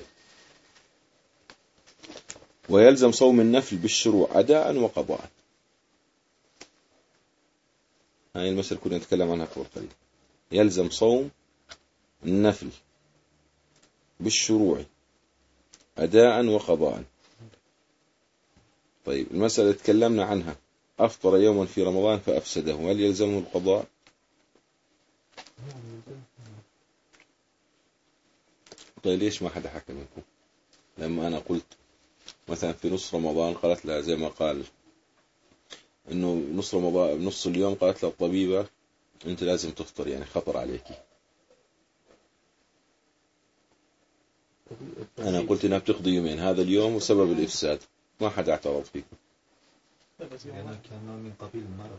[SPEAKER 1] ويلزم صوم النفل بالشروع أداء وقضاء. هاي المسألة كنا نتكلم عنها قبل قليل. يلزم صوم النفل بالشروع أداء وقضاء. طيب المسألة تكلمنا عنها، أفطر يوما في رمضان فأفسده، هل يلزمه القضاء؟ طيب ليش ما حدا حكى منكم؟ لما أنا قلت مثلا في نص رمضان قالت لها زي ما قال إنه نص رمضان نص اليوم، قالت لها الطبيبة أنت لازم تفطر، يعني خطر عليك. أنا قلت إنها بتقضي يومين، هذا اليوم وسبب الإفساد، ما حدا اعترض فيكم.
[SPEAKER 3] يعني كان من قبيل المرض.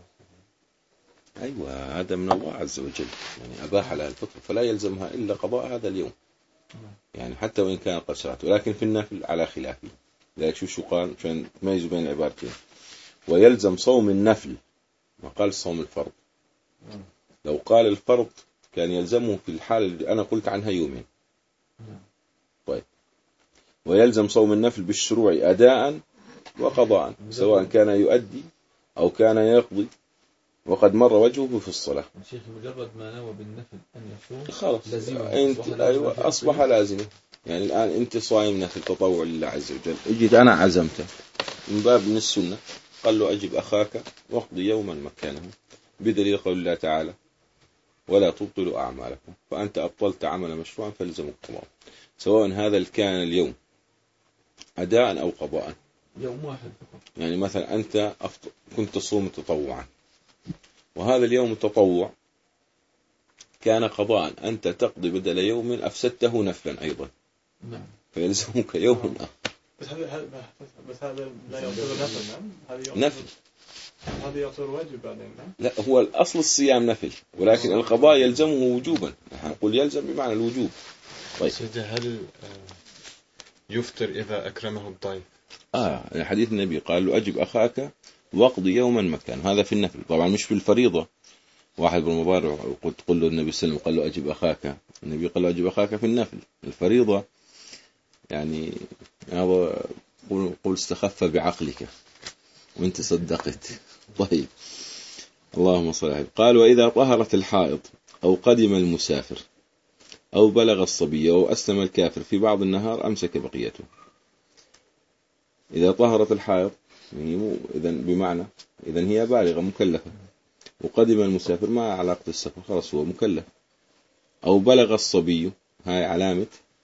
[SPEAKER 1] أيوة هذا من الله عز وجل، يعني أباح لها الفطر فلا يلزمها إلا قضاء هذا اليوم، يعني حتى وإن كان قد شرعت. ولكن في النفل على خلافه. لذلك شو شو قال عشان تميزوا بين العبارتين. ويلزم صوم النفل، ما قال صوم الفرض. لو قال الفرض كان يلزمه في الحالة اللي أنا قلت عنها يومين. طيب ويلزم صوم النفل بالشروع أداء وقضاء، سواء كان يؤدي أو كان يقضي وقد مر وجهه في الصلاة.
[SPEAKER 4] شيخ مجرد ما نوى بالنفل أن يصوم
[SPEAKER 1] خلاص
[SPEAKER 4] لازمه
[SPEAKER 1] انت أيوة أصبح لازمه. يعني الآن أنت صايم نفل تطوع لله عز وجل، اجد أنا عزمته من باب من السنة، قال له أجب أخاك واقضي يوما مكانه، بدليل قول الله تعالى ولا تبطلوا أعمالكم، فأنت أبطلت عمل مشروعا فلزمك القضاء، سواء هذا كان اليوم أداء أو قضاء.
[SPEAKER 4] يوم واحد فقط.
[SPEAKER 1] يعني مثلا أنت كنت تصوم تطوعا، وهذا اليوم التطوع كان قضاء، أنت تقضي بدل يوم أفسدته نفلا أيضا،
[SPEAKER 4] نعم،
[SPEAKER 1] فيلزمك يوم آخر.
[SPEAKER 2] بس هذا بس هذا لا يعتبر نفل. نعم هذا
[SPEAKER 1] نفل،
[SPEAKER 2] هذا يعتبر واجب بعدين. نعم
[SPEAKER 1] لا هو الأصل الصيام نفل، ولكن القضاء يلزمه وجوبا، نقول يلزم بمعنى الوجوب.
[SPEAKER 5] طيب سيدي هل يفطر إذا أكرمه الضيف؟
[SPEAKER 1] آه حديث النبي قال له أجب أخاك واقضي يوما مكان، هذا في النفل طبعا مش في الفريضة. واحد بالمضارع قلت قل له النبي صلى الله عليه وسلم قال له أجب أخاك، النبي قال له أجب أخاك في النفل. الفريضة يعني هذا قل, قل استخف بعقلك وانت صدقت. طيب اللهم صل عليه. قال وإذا طهرت الحائض أو قدم المسافر أو بلغ الصبي أو أسلم الكافر في بعض النهار أمسك بقيته. إذا طهرت الحائض إذن بمعنى إذن هي بالغة مكلفة، وقدم المسافر ما علاقة السفر، خلاص هو مكلف. أو بلغ الصبي، هاي علامة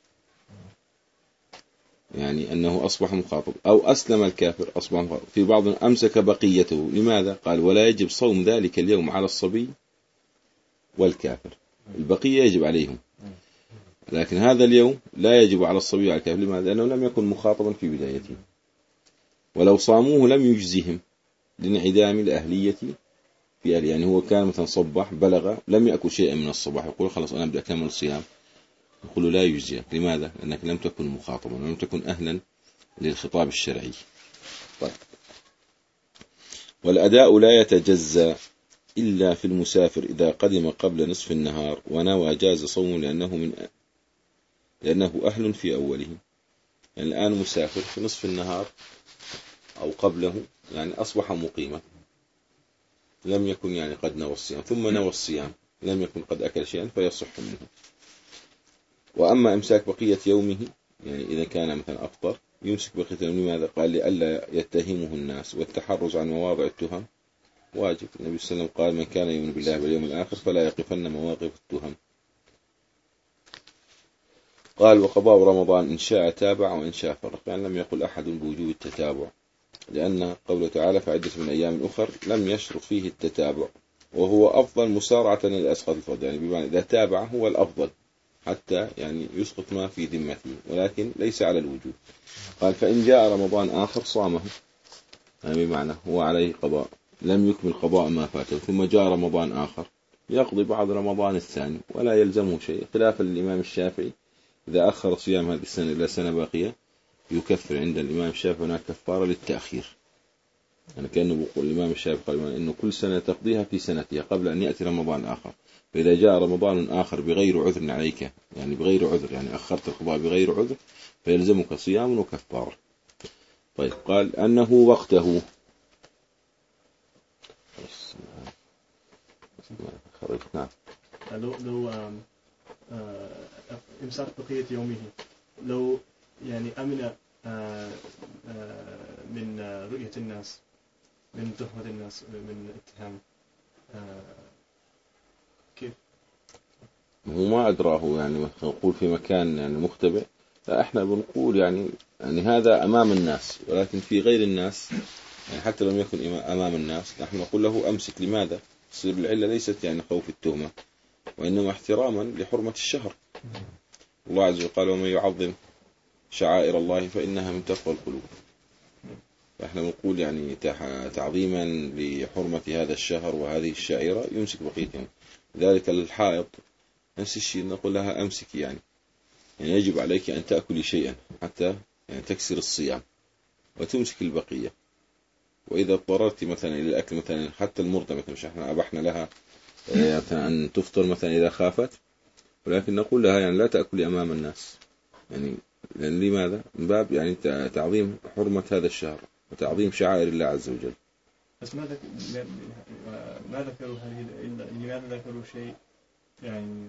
[SPEAKER 1] يعني أنه أصبح مخاطب. أو أسلم الكافر أصبح مخاطب. في بعض أمسك بقيته. لماذا؟ قال ولا يجب صوم ذلك اليوم على الصبي والكافر، البقية يجب عليهم، لكن هذا اليوم لا يجب على الصبي والكافر. لماذا؟ لأنه لم يكن مخاطبا في بدايته، ولو صاموه لم يجزهم لانعدام الأهلية في أهل. يعني هو كان مثلا صبح بلغ لم يأكل شيئا من الصباح، يقول خلاص أنا أبدأ أكمل الصيام، يقول لا يجزيك. لماذا؟ لأنك لم تكن مخاطبا ولم تكن أهلا للخطاب الشرعي. طيب. والأداء لا يتجزى إلا في المسافر إذا قدم قبل نصف النهار ونوى جاز صوم لأنه من لأنه أهل في أوله. يعني الآن مسافر في نصف النهار أو قبله، يعني أصبح مقيما، لم يكن يعني قد نوى الصيام، ثم نوى الصيام لم يكن قد أكل شيئا فيصح منه. وأما إمساك بقية يومه، يعني إذا كان مثلا أفطر يمسك بقية يومه. لماذا؟ قال لئلا يتهمه الناس، والتحرز عن مواضع التهم واجب. النبي صلى الله عليه وسلم قال من كان يؤمن بالله واليوم الآخر فلا يقفن مواقف التهم. قال وقضاء رمضان إن شاء تابع وإن شاء فرق، يعني لم يقل أحد بوجوب التتابع، لأن قوله تعالى فعدة من أيام أخر لم يشرط فيه التتابع، وهو أفضل مسارعة للأسقط الفرد، يعني بمعنى إذا تابع هو الأفضل حتى يعني يسقط ما في ذمته، ولكن ليس على الوجوب. قال فإن جاء رمضان آخر صامه، يعني بمعنى هو عليه قضاء، لم يكمل قضاء ما فاته، ثم جاء رمضان آخر يقضي بعد رمضان الثاني ولا يلزمه شيء، خلافا للإمام الشافعي إذا أخر صيام هذه السنة إلى سنة باقية يكفر. عند الإمام الشافعي هناك كفارة للتأخير، يعني كأنه بيقول الإمام الشافعي قال إنه كل سنة تقضيها في سنتها قبل أن يأتي رمضان آخر، فإذا جاء رمضان آخر بغير عذر عليك، يعني بغير عذر يعني أخرت القضاء بغير عذر، فيلزمك صيام وكفارة. طيب قال أنه وقته نعم.
[SPEAKER 6] لو لو إمساك بقية يومه، لو يعني أمن من رؤية الناس، من تهمة الناس، من اتهام، كيف؟
[SPEAKER 1] هو ما أدراه، يعني نقول في مكان يعني مختبئ، لا إحنا بنقول يعني يعني هذا أمام الناس، ولكن في غير الناس يعني حتى لم يكن أمام الناس نحن نقول له أمسك. لماذا؟ تصير العلة ليست يعني خوف التهمة، وإنما احتراما لحرمة الشهر. الله عز وجل قال ومن يعظم شعائر الله فإنها من تقوى القلوب. فإحنا نقول يعني تعظيما لحرمة هذا الشهر وهذه الشائرة يمسك بقيتهم. ذلك الحائض نفس الشيء نقول لها أمسك، يعني يعني يجب عليك أن تأكلي شيئا حتى يعني تكسر الصيام وتمسك البقية. وإذا اضطررت مثلا إلى الأكل مثلا حتى المرضى مثلا، مش احنا أبحنا لها مثلا أن تفطر مثلا إذا خافت، ولكن نقول لها يعني لا تأكلي أمام الناس، يعني لأن لماذا؟ من باب يعني تعظيم حرمة هذا الشهر وتعظيم شعائر الله عز وجل.
[SPEAKER 6] بس ما ذكر ما ذكروا هذه إلا لماذا ذكروا شيء يعني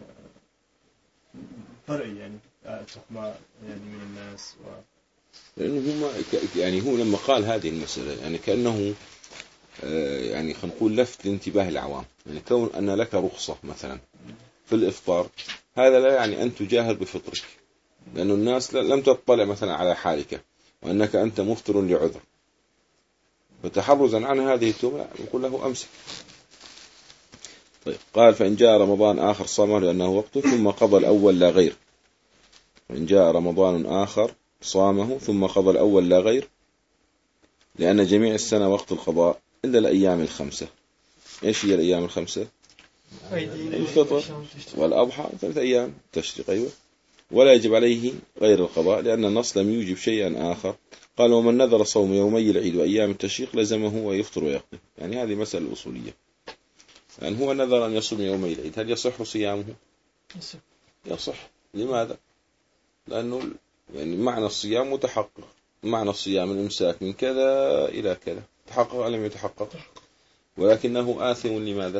[SPEAKER 6] فرعي يعني تحمى يعني من الناس و...
[SPEAKER 1] لأنه هم يعني هو لما قال هذه المسألة يعني كأنه يعني خلينا نقول لفت انتباه العوام، يعني كون أن لك رخصة مثلا في الإفطار هذا لا يعني أن تجاهر بفطرك، لأن الناس لم تطلع مثلا على حالك وأنك أنت مفطر لعذر، فتحرزا عن هذه التهمة نقول له أمسك. طيب قال فإن جاء رمضان آخر صامه لأنه وقته ثم قضى الأول لا غير. وإن جاء رمضان آخر صامه ثم قضى الأول لا غير، لأن جميع السنة وقت القضاء إلا الأيام الخمسة. إيش هي الأيام الخمسة؟ الفطر والأضحى ثلاث أيام تشريق. أيوة. ولا يجب عليه غير القضاء لأن النص لم يوجب شيئا آخر. قال ومن نذر صوم يومي العيد وأيام التشريق لزمه ويفطر ويقضي. يعني هذه مسألة أصولية، يعني هو نذر أن يصوم يومي العيد، هل يصح صيامه؟ يصح. لماذا؟ لأنه يعني معنى الصيام متحقق، معنى الصيام الإمساك من كذا إلى كذا، تحقق أو لم يتحقق، ولكنه آثم. لماذا؟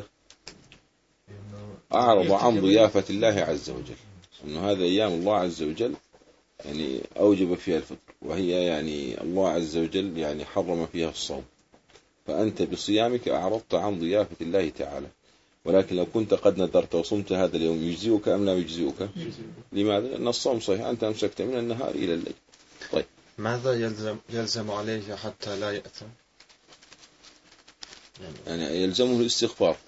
[SPEAKER 1] أعرض عن ضيافة الله عز وجل، أنه هذا أيام الله عز وجل يعني أوجب فيها الفطر، وهي يعني الله عز وجل يعني حرم فيها الصوم، فأنت بصيامك أعرضت عن ضيافة الله تعالى. ولكن لو كنت قد نذرت وصمت هذا اليوم يجزئك أم لا يجزئك؟ لماذا؟ لأن الصوم صحيح، أنت أمسكت من النهار إلى الليل. طيب
[SPEAKER 5] ماذا يلزم يلزم عليه حتى لا يأثم؟
[SPEAKER 1] يعني يلزمه الاستغفار،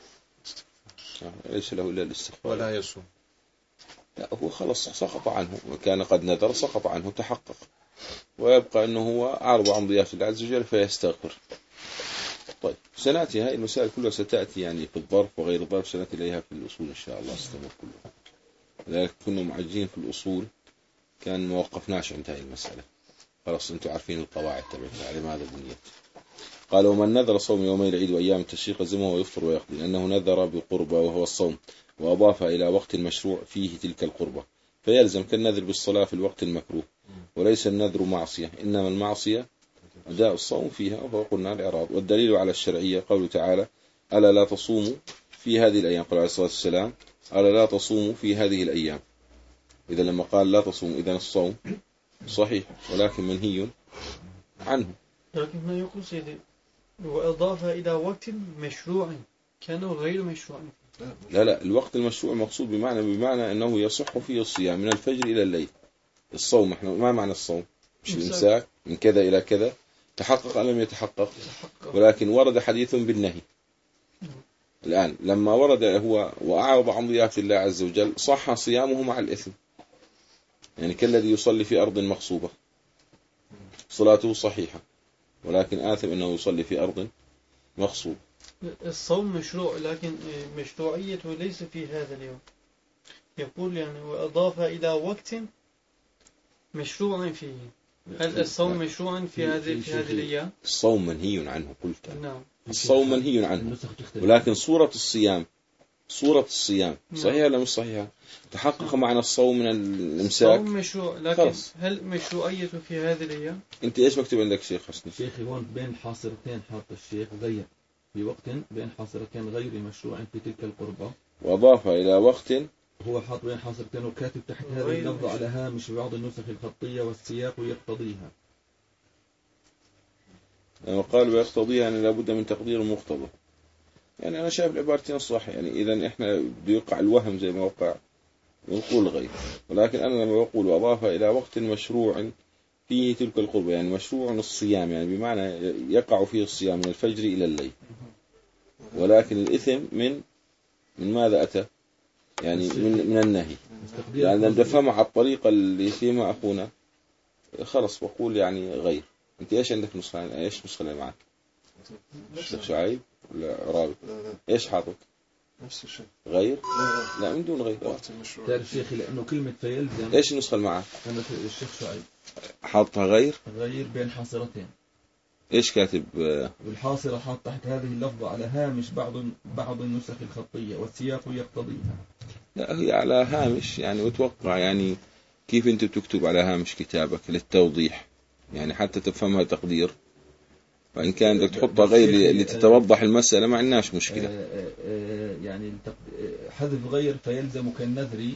[SPEAKER 1] ليس له إلا الاستغفار.
[SPEAKER 5] ولا يصوم؟
[SPEAKER 1] لا، هو خلص سقط عنه، وكان قد نذر سقط عنه تحقق، ويبقى أنه هو أعرض عن ضيافة الله عز وجل فيستغفر. طيب سنأتي هذه المسائل كلها ستأتي يعني في الظرف وغير الظرف، سنأتي إليها في الأصول إن شاء الله استمر كلها. لذلك كنا معجزين في الأصول، كان ما وقفناش عند هذه المسألة، خلاص أنتم عارفين القواعد تبعتها لماذا بنيت. قال ومن نذر صوم يومي العيد وأيام التشريق لزمه ويفطر ويقضي، لأنه نذر بقربة وهو الصوم وأضاف إلى وقت المشروع فيه تلك القربة، فيلزم كالنذر بالصلاة في الوقت المكروه، وليس النذر معصية، إنما المعصية أداء الصوم فيها، وهو قلنا الإعراض. والدليل على الشرعية قوله تعالى ألا لا تصوموا في هذه الأيام، قال عليه الصلاة والسلام ألا لا تصوموا في هذه الأيام. إذا لما قال لا تصوموا إذن الصوم صحيح ولكن منهي عنه.
[SPEAKER 2] لكن ما يقول سيدي وأضاف إلى وقت مشروع كانوا غير مشروع.
[SPEAKER 1] لا لا، الوقت المشروع مقصود بمعنى بمعنى أنه يصح فيه الصيام من الفجر إلى الليل. الصوم احنا ما معنى الصوم؟ مش الإمساك من كذا إلى كذا، تحقق أم لم يتحقق؟ ولكن ورد حديث بالنهي. الآن لما ورد هو وأعرض عن ضيافة الله عز وجل صح صيامه مع الإثم، يعني كالذي يصلي في أرض مغصوبة صلاته صحيحة، ولكن آثم أنه يصلي في أرض مغصوب.
[SPEAKER 2] الصوم مشروع، لكن مشروعيته ليس في هذا اليوم. يقول يعني وأضاف إلى وقت مشروع فيه. هل الصوم مشروع في هذه في هذه الأيام؟
[SPEAKER 1] الصوم منهي عنه قلت.
[SPEAKER 2] نعم.
[SPEAKER 1] الصوم منهي عنه، ولكن صورة الصيام صورة الصيام صحيحة ولا مش صحيحة؟ تحقق معنى الصوم من الإمساك.
[SPEAKER 2] الصوم مشروع، لكن خلص. هل مشروعيته في هذه الأيام؟
[SPEAKER 1] أنت إيش مكتوب عندك شيخ حسني؟
[SPEAKER 4] شيخي هون بين حاصرتين حاط الشيخ غير في وقت بين حاصرتين غير مشروع في تلك القربة،
[SPEAKER 1] وأضاف إلى وقت
[SPEAKER 4] هو حاط بين حاصرتين وكاتب تحت هذه اللفظة على هامش بعض النسخ الخطية والسياق يقتضيها.
[SPEAKER 1] لما قال ويقتضيها يعني لابد من تقدير المقتضى. يعني أنا شايف العبارتين صح، يعني إذا إحنا بيوقع الوهم زي ما وقع ونقول غير، ولكن أنا لما بقول وأضاف إلى وقت مشروع فيه تلك القربة يعني مشروع الصيام، يعني بمعنى يقع فيه الصيام من الفجر إلى الليل، ولكن الإثم من من ماذا أتى؟ يعني من من النهي. يعني لما نفهم على الطريقة اللي فيما أخونا خلص بقول يعني غير. أنت إيش عندك نسخة؟ إيش نسخة اللي معك؟ شيخ شعيب ولا عرابي؟ إيش حاطط؟
[SPEAKER 6] نفس الشيء
[SPEAKER 1] غير؟ لا من دون غير.
[SPEAKER 4] تعرف شيخي لأنه كلمة فيلزم.
[SPEAKER 1] إيش النسخة اللي معك؟
[SPEAKER 4] أنا الشيخ شعيب
[SPEAKER 1] حاطها غير؟
[SPEAKER 4] غير بين حاصرتين.
[SPEAKER 1] إيش كاتب؟
[SPEAKER 4] والحاصرة حاط تحت هذه اللفظة على هامش بعض بعض النسخ الخطية والسياق يقتضيها.
[SPEAKER 1] لا هي على هامش يعني، وتوقع يعني كيف أنت بتكتب على هامش كتابك للتوضيح، يعني حتى تفهمها تقدير، وإن كان بدك تحطها غير لتتوضح المسألة ما عندناش مشكلة.
[SPEAKER 4] يعني حذف غير فيلزم كالنذر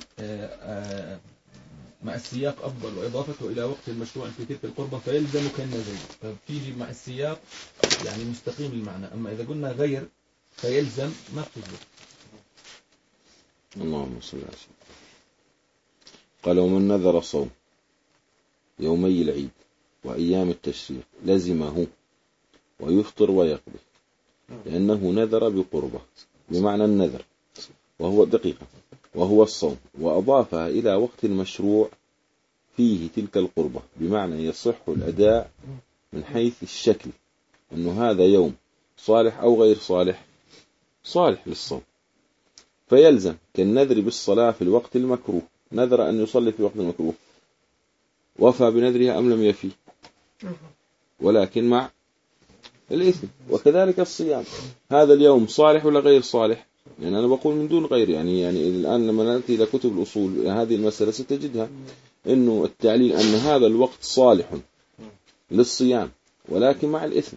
[SPEAKER 4] مع السياق أفضل، وإضافته إلى وقت المشروع في تلك القربة فيلزم كالنذر، فبتيجي مع السياق يعني مستقيم المعنى. أما إذا قلنا غير فيلزم ما بتزبط.
[SPEAKER 1] اللهم صل على سيدنا. قال ومن نذر صوم يومي العيد وأيام التشريق لزمه ويفطر ويقضي، لأنه نذر بقربة بمعنى النذر وهو دقيقة وهو الصوم، وأضافها إلى وقت المشروع فيه تلك القربة بمعنى يصح الأداء من حيث الشكل، أنه هذا يوم صالح أو غير صالح، صالح للصوم، فيلزم كالنذر بالصلاة في الوقت المكروه، نذر أن يصلي في وقت المكروه وفى بنذرها أم لم يفي، ولكن مع الإثم. وكذلك الصيام، هذا اليوم صالح ولا غير صالح، يعني أنا بقول من دون غير، يعني يعني الآن لما نأتي إلى كتب الأصول هذه المسألة ستجدها إنه التعليل أن هذا الوقت صالح للصيام ولكن مع الإثم.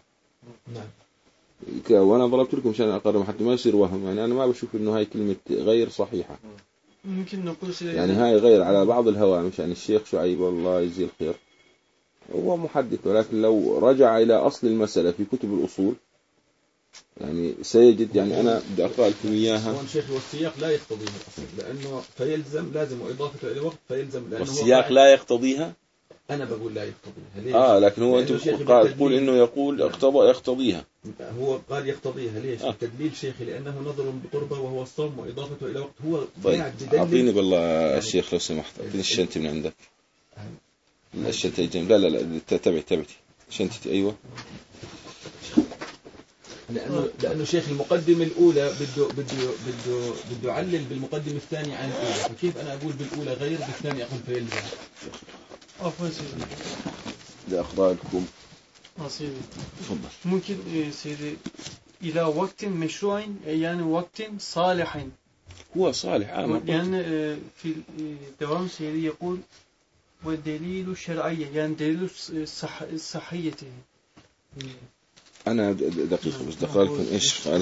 [SPEAKER 1] وأنا ضربت لكم عشان أقرب حتى ما يصير وهم، يعني أنا ما بشوف إنه هاي كلمة غير صحيحة،
[SPEAKER 2] ممكن نقول
[SPEAKER 1] يعني هاي غير على بعض الهوامش، يعني الشيخ شعيب والله يجزيه الخير هو محدث، ولكن لو رجع إلى أصل المسألة في كتب الأصول يعني سيجد، يعني أنا بدي أقرأ لكم إياها.
[SPEAKER 4] هو الشيخ والسياق لا يقتضيها الأصل، لأنه فيلزم لازم وإضافته إلى وقت فيلزم، لأنه
[SPEAKER 1] والسياق لا يقتضيها.
[SPEAKER 4] أنا بقول لا يقتضيها. ليش؟
[SPEAKER 1] آه لكن هو أنت تقول إنه يقول اقتضى يقتضيها.
[SPEAKER 4] هو قال يقتضيها ليش؟ آه. تدليل شيخي لأنه نظر بقربة وهو الصوم وإضافته إلى وقت. هو
[SPEAKER 1] طيب أعطيني بالله يعني الشيخ لو سمحت، أعطيني الشنطة من عندك. الشنطة الجنب. لا لا لا تبعي تبعتي شنطتي. أيوة.
[SPEAKER 4] لأنه لأنه شيخ المقدمة الأولى بده بده بده بده يعلل بالمقدمة الثانية عن الأولى، فكيف أنا أقول بالأولى غير بالثانية أقول فيلزم؟
[SPEAKER 2] عفوا سيدي.
[SPEAKER 1] بدي أقرأ لكم.
[SPEAKER 2] آه سيدي.
[SPEAKER 1] تفضل.
[SPEAKER 2] ممكن سيدي إلى وقت مشروع، يعني وقت صالح.
[SPEAKER 1] هو صالح آه.
[SPEAKER 2] يعني في دوام سيدي يقول والدليل الشرعية، يعني دليل الصح الصحية.
[SPEAKER 1] أنا دقيقة بس دقائق إيش قال.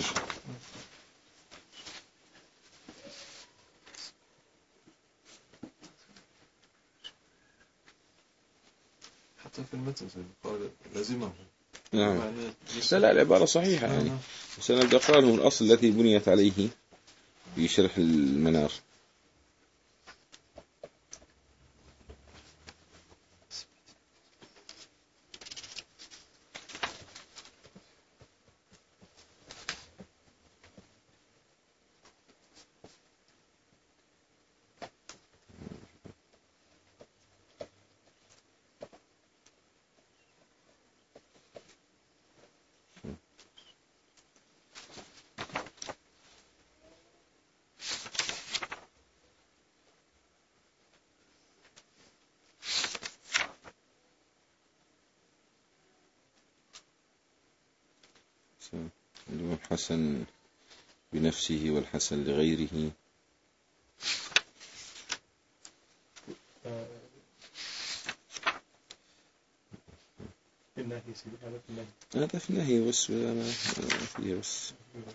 [SPEAKER 5] حتى في المتن قال لازمه.
[SPEAKER 1] نعم. لا لا العبارة صحيحة يعني، بس أنا بدي أقرأ لهم الأصل الذي بنيت عليه في شرح المنار. الحسن بنفسه والحسن لغيره. هذا في النهي بس أنا فيها بس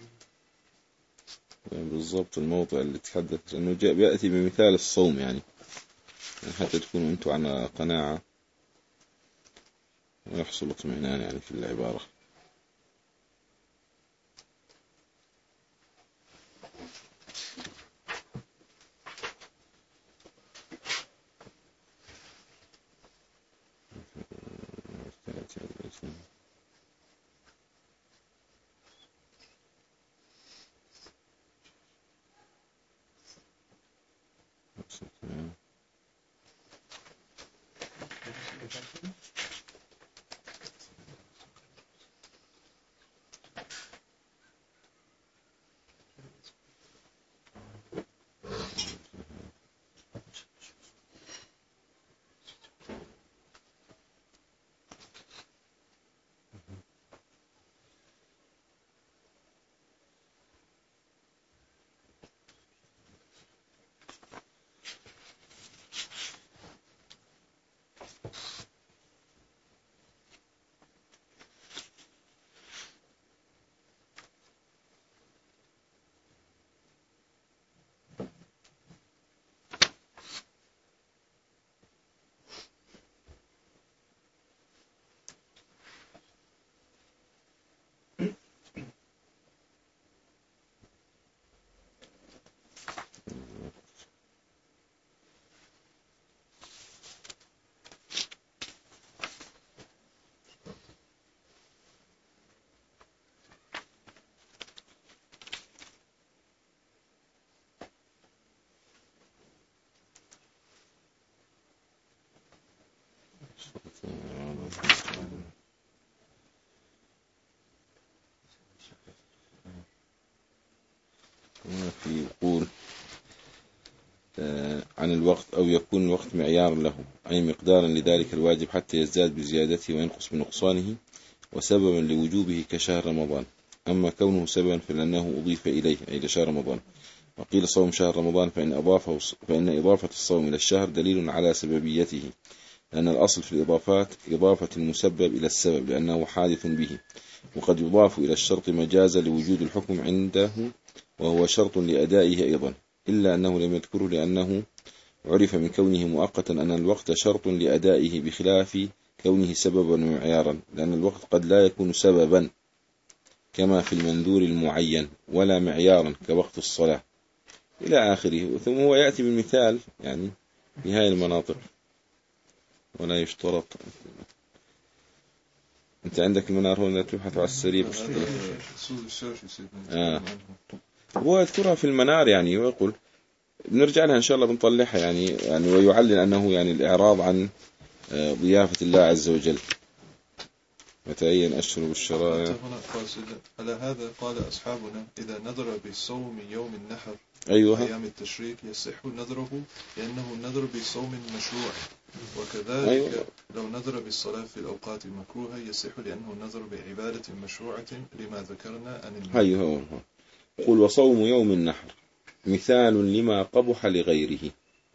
[SPEAKER 1] بالضبط الموضع اللي تحدث، لأنه جاء بيأتي بمثال الصوم يعني حتى تكونوا أنتم على قناعة ويحصل اطمئنان يعني في العبارة. يقول عن الوقت أو يكون الوقت معيار له أي مقدارا لذلك الواجب حتى يزداد بزيادته وينقص بنقصانه وسببا لوجوبه كشهر رمضان. أما كونه سببا فلأنه أضيف إليه أي إلى شهر رمضان. وقيل صوم شهر رمضان فإن, أضافه فإن إضافة الصوم إلى الشهر دليل على سببيته، لأن الأصل في الإضافات إضافة المسبب إلى السبب لأنه حادث به، وقد يضاف إلى الشرط مجازا لوجود الحكم عنده وهو شرط لأدائه أيضا، إلا أنه لم يذكره لأنه عرف من كونه مؤقتا أن الوقت شرط لأدائه بخلاف كونه سببا ومعيارا، لأن الوقت قد لا يكون سببا كما في المنذور المعين ولا معيارا كوقت الصلاة إلى آخره. ثم هو يأتي بالمثال يعني في هذه المناطق ولا يشترط. أنت عندك المنار هنا تبحث على السريع آه. هو يذكرها في المنار يعني ويقول نرجع لها إن شاء الله بنطلعها يعني يعني ويعلن أنه يعني الإعراض عن ضيافة الله عز وجل. متأين أشهر بالشرائع.
[SPEAKER 7] على هذا قال أصحابنا إذا نذر بالصوم يوم النحر
[SPEAKER 1] أيوة.
[SPEAKER 7] أيام التشريك يصح نذره لأنه النذر بصوم مشروع، وكذلك
[SPEAKER 1] أيوة.
[SPEAKER 7] لو نذر بالصلاة في الأوقات المكروهة يصح لأنه النذر بعبادة مشروعة لما ذكرنا عن النذر.
[SPEAKER 1] أيوة. قل وصوم يوم النحر مثال لما قبح لغيره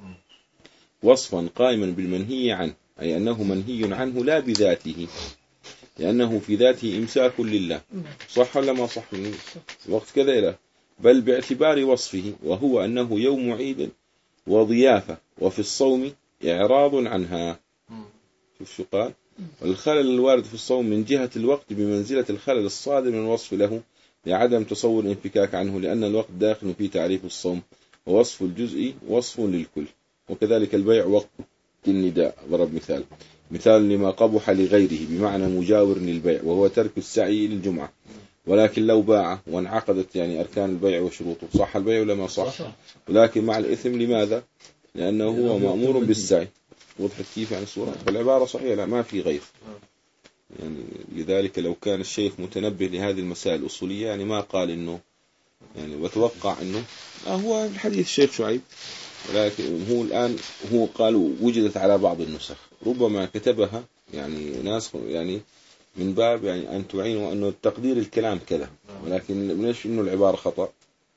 [SPEAKER 1] وصفا قائما بالمنهي عنه، أي أنه منهي عنه لا بذاته لأنه في ذاته إمساك لله، صح ولا ما صح من وقت كذا لا، بل باعتبار وصفه وهو أنه يوم عيد وضيافة وفي الصوم إعراض عنها. شوف شو قال، والخلل الوارد في الصوم من جهة الوقت بمنزلة الخلل الصادر من الوصف له لعدم تصور الانفكاك عنه، لأن الوقت داخل في تعريف الصوم ووصف الجزء وصف للكل. وكذلك البيع وقت النداء ضرب مثال مثال لما قبح لغيره بمعنى مجاور للبيع وهو ترك السعي للجمعة، ولكن لو باع وانعقدت يعني أركان البيع وشروطه صح البيع ولا ما صح؟ ولكن مع الإثم لماذا؟ لأنه هو مأمور بالسعي. وضحت كيف يعني الصورة؟ فالعبارة صحيحة لا ما في غير يعني. لذلك لو كان الشيخ متنبه لهذه المسائل الأصولية يعني ما قال إنه يعني وتوقع إنه آه هو الحديث الشيخ شعيب، ولكن هو الآن هو قال وجدت على بعض النسخ ربما كتبها يعني ناس يعني من باب يعني أن تعينوا أنه تقدير الكلام كذا، ولكن ليش إنه العبارة خطأ.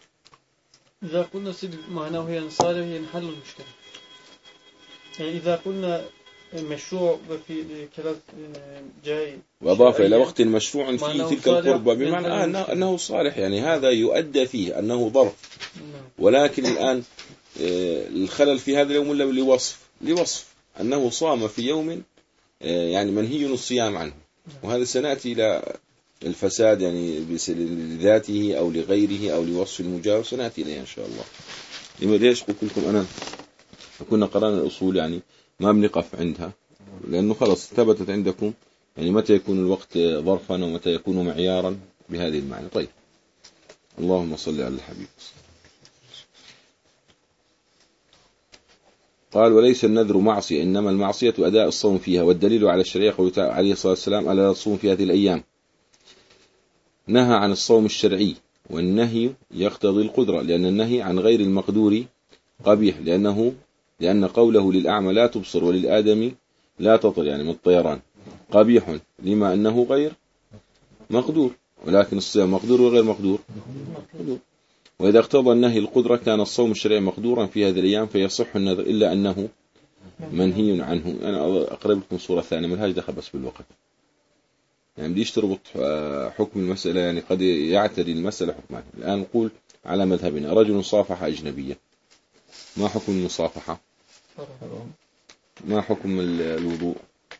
[SPEAKER 2] إذا قلنا سيد معناه هي نصالح هي نحل المشكلة. يعني إذا قلنا المشروع في كلام جاي
[SPEAKER 1] وأضاف إلى وقت المشروع في تلك القربة بمعنى آه أنه صالح يعني هذا يؤدى فيه أنه ظرف، ولكن الآن الخلل في هذا اليوم لوصف لوصف أنه صام في يوم يعني منهي الصيام عنه، وهذا سنأتي إلى الفساد يعني لذاته أو لغيره أو لوصف المجاور سنأتي إليه إن شاء الله. لما ليش قلت لكم أنا كنا قرأنا الأصول يعني ما بنقف عندها لأنه خلص ثبتت عندكم يعني متى يكون الوقت ظرفا ومتى يكون معيارا بهذه المعنى. طيب اللهم صل على الحبيب. قال وليس النذر معصية إنما المعصية أداء الصوم فيها، والدليل على الشريعة قوله عليه الصلاة والسلام ألا تصوم في هذه الأيام. نهى عن الصوم الشرعي والنهي يقتضي القدرة، لأن النهي عن غير المقدور قبيح لأنه لأن قوله للأعمى لا تبصر وللآدم لا تطر يعني من الطيران قبيح لما أنه غير مقدور، ولكن الصيام مقدور وغير مقدور مقدور. وإذا اقتضى النهي القدرة كان الصوم الشرعي مقدورا في هذه الأيام فيصح النذر، إلا أنه منهي عنه. أنا أقرب لكم صورة ثانية ملهاش دخل بس بالوقت يعني بديش تربط حكم المسألة يعني قد يعتري المسألة حكمان. الآن نقول على مذهبنا رجل صافح أجنبية، ما حكم المصافحة؟ ما حكم الوضوء؟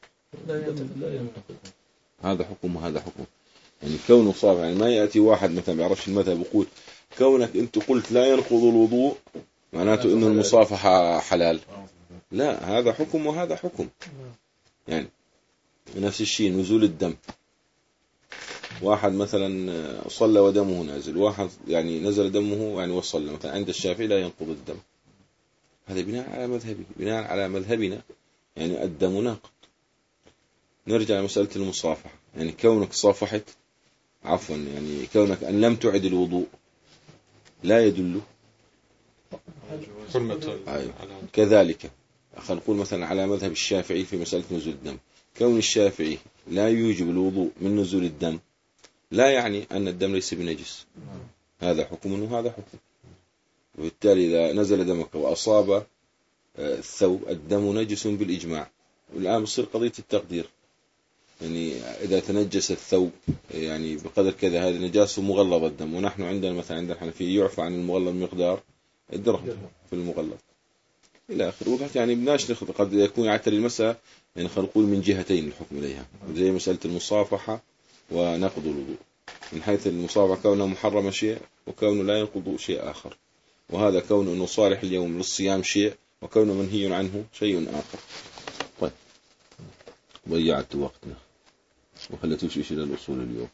[SPEAKER 1] هذا حكم وهذا حكم يعني كونه صافح يعني ما يأتي واحد مثلا بيعرفش المذهب يقول كونك أنت قلت لا ينقض الوضوء معناته إنه المصافحة حلال. لا هذا حكم وهذا حكم يعني. نفس الشيء نزول الدم، واحد مثلا صلى ودمه نازل، واحد يعني نزل دمه يعني وصلى مثلا عند الشافعي لا ينقض الدم. هذا بناء على مذهبي بناء على مذهبنا يعني الدم ناقض. نرجع لمسألة المصافحة يعني كونك صافحت عفوا يعني كونك أن لم تعد الوضوء لا يدل
[SPEAKER 5] حرمة
[SPEAKER 1] أيوة.
[SPEAKER 5] على
[SPEAKER 1] كذلك خلينا نقول مثلا على مذهب الشافعي في مسألة نزول الدم، كون الشافعي لا يوجب الوضوء من نزول الدم لا يعني أن الدم ليس بنجس، هذا حكم وهذا حكم. وبالتالي إذا نزل دمك وأصاب الثوب الدم نجس بالإجماع. والآن بصير قضية التقدير، يعني إذا تنجس الثوب يعني بقدر كذا هذه نجاسة مغلظ الدم، ونحن عندنا مثلا عند الحنفية يعفى عن المغلظ مقدار الدرهم في المغلظ إلى آخر. وضحت يعني بناش ناخذ قد يكون يعتري المسألة يعني خلينا نقول من جهتين الحكم إليها، زي مسألة المصافحة ونقض الوضوء، من حيث المصافحة كونها محرمة شيء وكونه لا ينقض شيء آخر، وهذا كونه أنه صالح اليوم للصيام شيء وكونه منهي عنه شيء آخر. طيب ضيعت وقتنا وخلتوش شيء للأصول اليوم.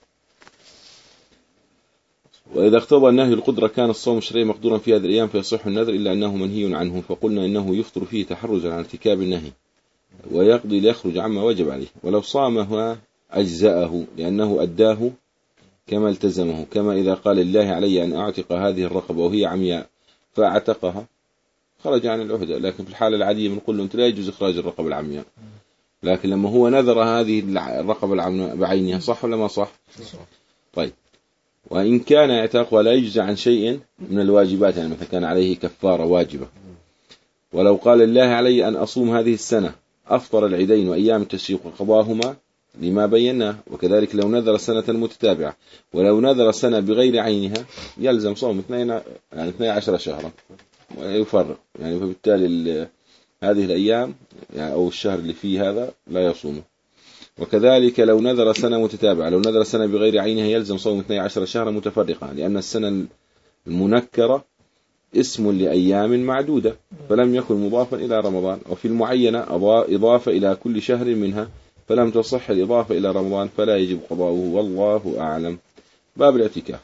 [SPEAKER 1] وإذا اقتضى النهي القدرة كان الصوم الشرعي مقدورا في هذه الأيام فيصح النذر، إلا أنه منهي عنه، فقلنا إنه يفطر فيه تحرزا عن ارتكاب النهي ويقضي ليخرج عما وجب عليه، ولو صامه أجزأه لأنه أداه كما التزمه، كما إذا قال الله علي أن أعتق هذه الرقبة وهي عمياء فأعتقها خرج عن العهدة. لكن في الحالة العادية بنقول له أنت لا يجوز إخراج الرقبة العمياء، لكن لما هو نذر هذه الرقبة العمياء بعينها صح ولا ما صح؟ طيب وإن كان اعتاق ولا يجزى عن شيء من الواجبات، يعني مثلا كان عليه كفارة واجبة، ولو قال الله علي أن أصوم هذه السنة أفطر العيدين وأيام التشريق وقضاهما لما بيناه. وكذلك لو نذر سنة متتابعة، ولو نذر سنة بغير عينها يلزم صوم اثنين يعني اثني عشر شهرا ويفرق، يعني فبالتالي هذه الأيام يعني أو الشهر اللي فيه هذا لا يصومه. وكذلك لو نذر سنة متتابعة، لو نذر سنة بغير عينها يلزم صوم اثني عشر شهرا متفرقة، لأن السنة المنكرة اسم لأيام معدودة فلم يكن مضافا إلى رمضان، وفي المعينة إضافة إلى كل شهر منها فلم تصح الإضافة إلى رمضان فلا يجب قضاؤه، والله أعلم. باب الاعتكاف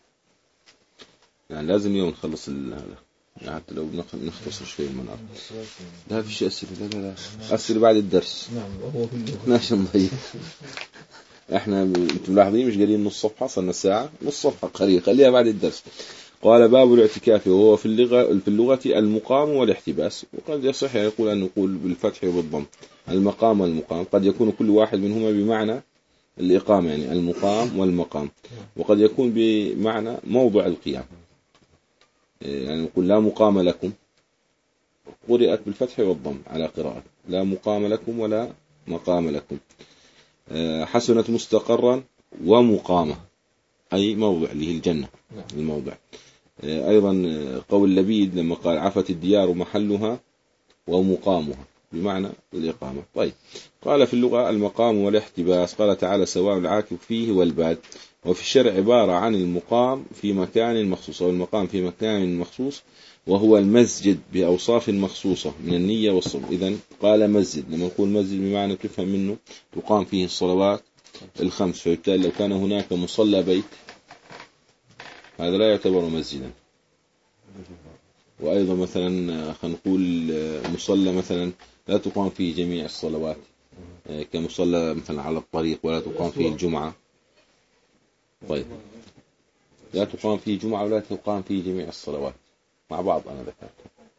[SPEAKER 1] يعني لازم يوم نخلص هذا، يعني حتى لو نختصر شوي المنار لا في شيء أسئلة، لا لا لا أسئلة بعد الدرس.
[SPEAKER 4] نعم وهو كله
[SPEAKER 1] ناش نضيع. احنا انتم ملاحظين مش قايلين نص صفحة، صرنا ساعة نص صفحة قليل، خليها بعد الدرس. قال باب الاعتكاف وهو في اللغة في اللغة المقام والاحتباس، وقد يصح يقول أن نقول بالفتح وبالضم المقام والمقام، قد يكون كل واحد منهما بمعنى الإقامة يعني المقام والمقام، وقد يكون بمعنى موضع القيام، يعني نقول لا مقام لكم قرأت بالفتح والضم على قراءة لا مقام لكم ولا مقام لكم. حسنت مستقرا ومقامة أي موضع اللي هي الجنة الموضع. أيضا قول لبيد لما قال عفت الديار محلها ومقامها بمعنى الإقامة. طيب قال في اللغة المقام والاحتباس، قال تعالى سواء العاكف فيه والباد، وفي الشرع عبارة عن المقام في مكان مخصوص أو المقام في مكان مخصوص، وهو المسجد بأوصاف مخصوصة من النية والصبر. إذن قال مسجد، لما نقول مسجد بمعنى تفهم منه تقام فيه الصلوات الخمس، فبالتالي لو كان هناك مصلى بيت هذا لا يعتبر مسجدا. وأيضا مثلا خلينا نقول مصلى مثلا لا تقام فيه جميع الصلوات كمصلى مثلا على الطريق، ولا تقام فيه الجمعة. طيب لا تقام فيه جمعة ولا تقام فيه جميع الصلوات مع بعض، أنا ذكرت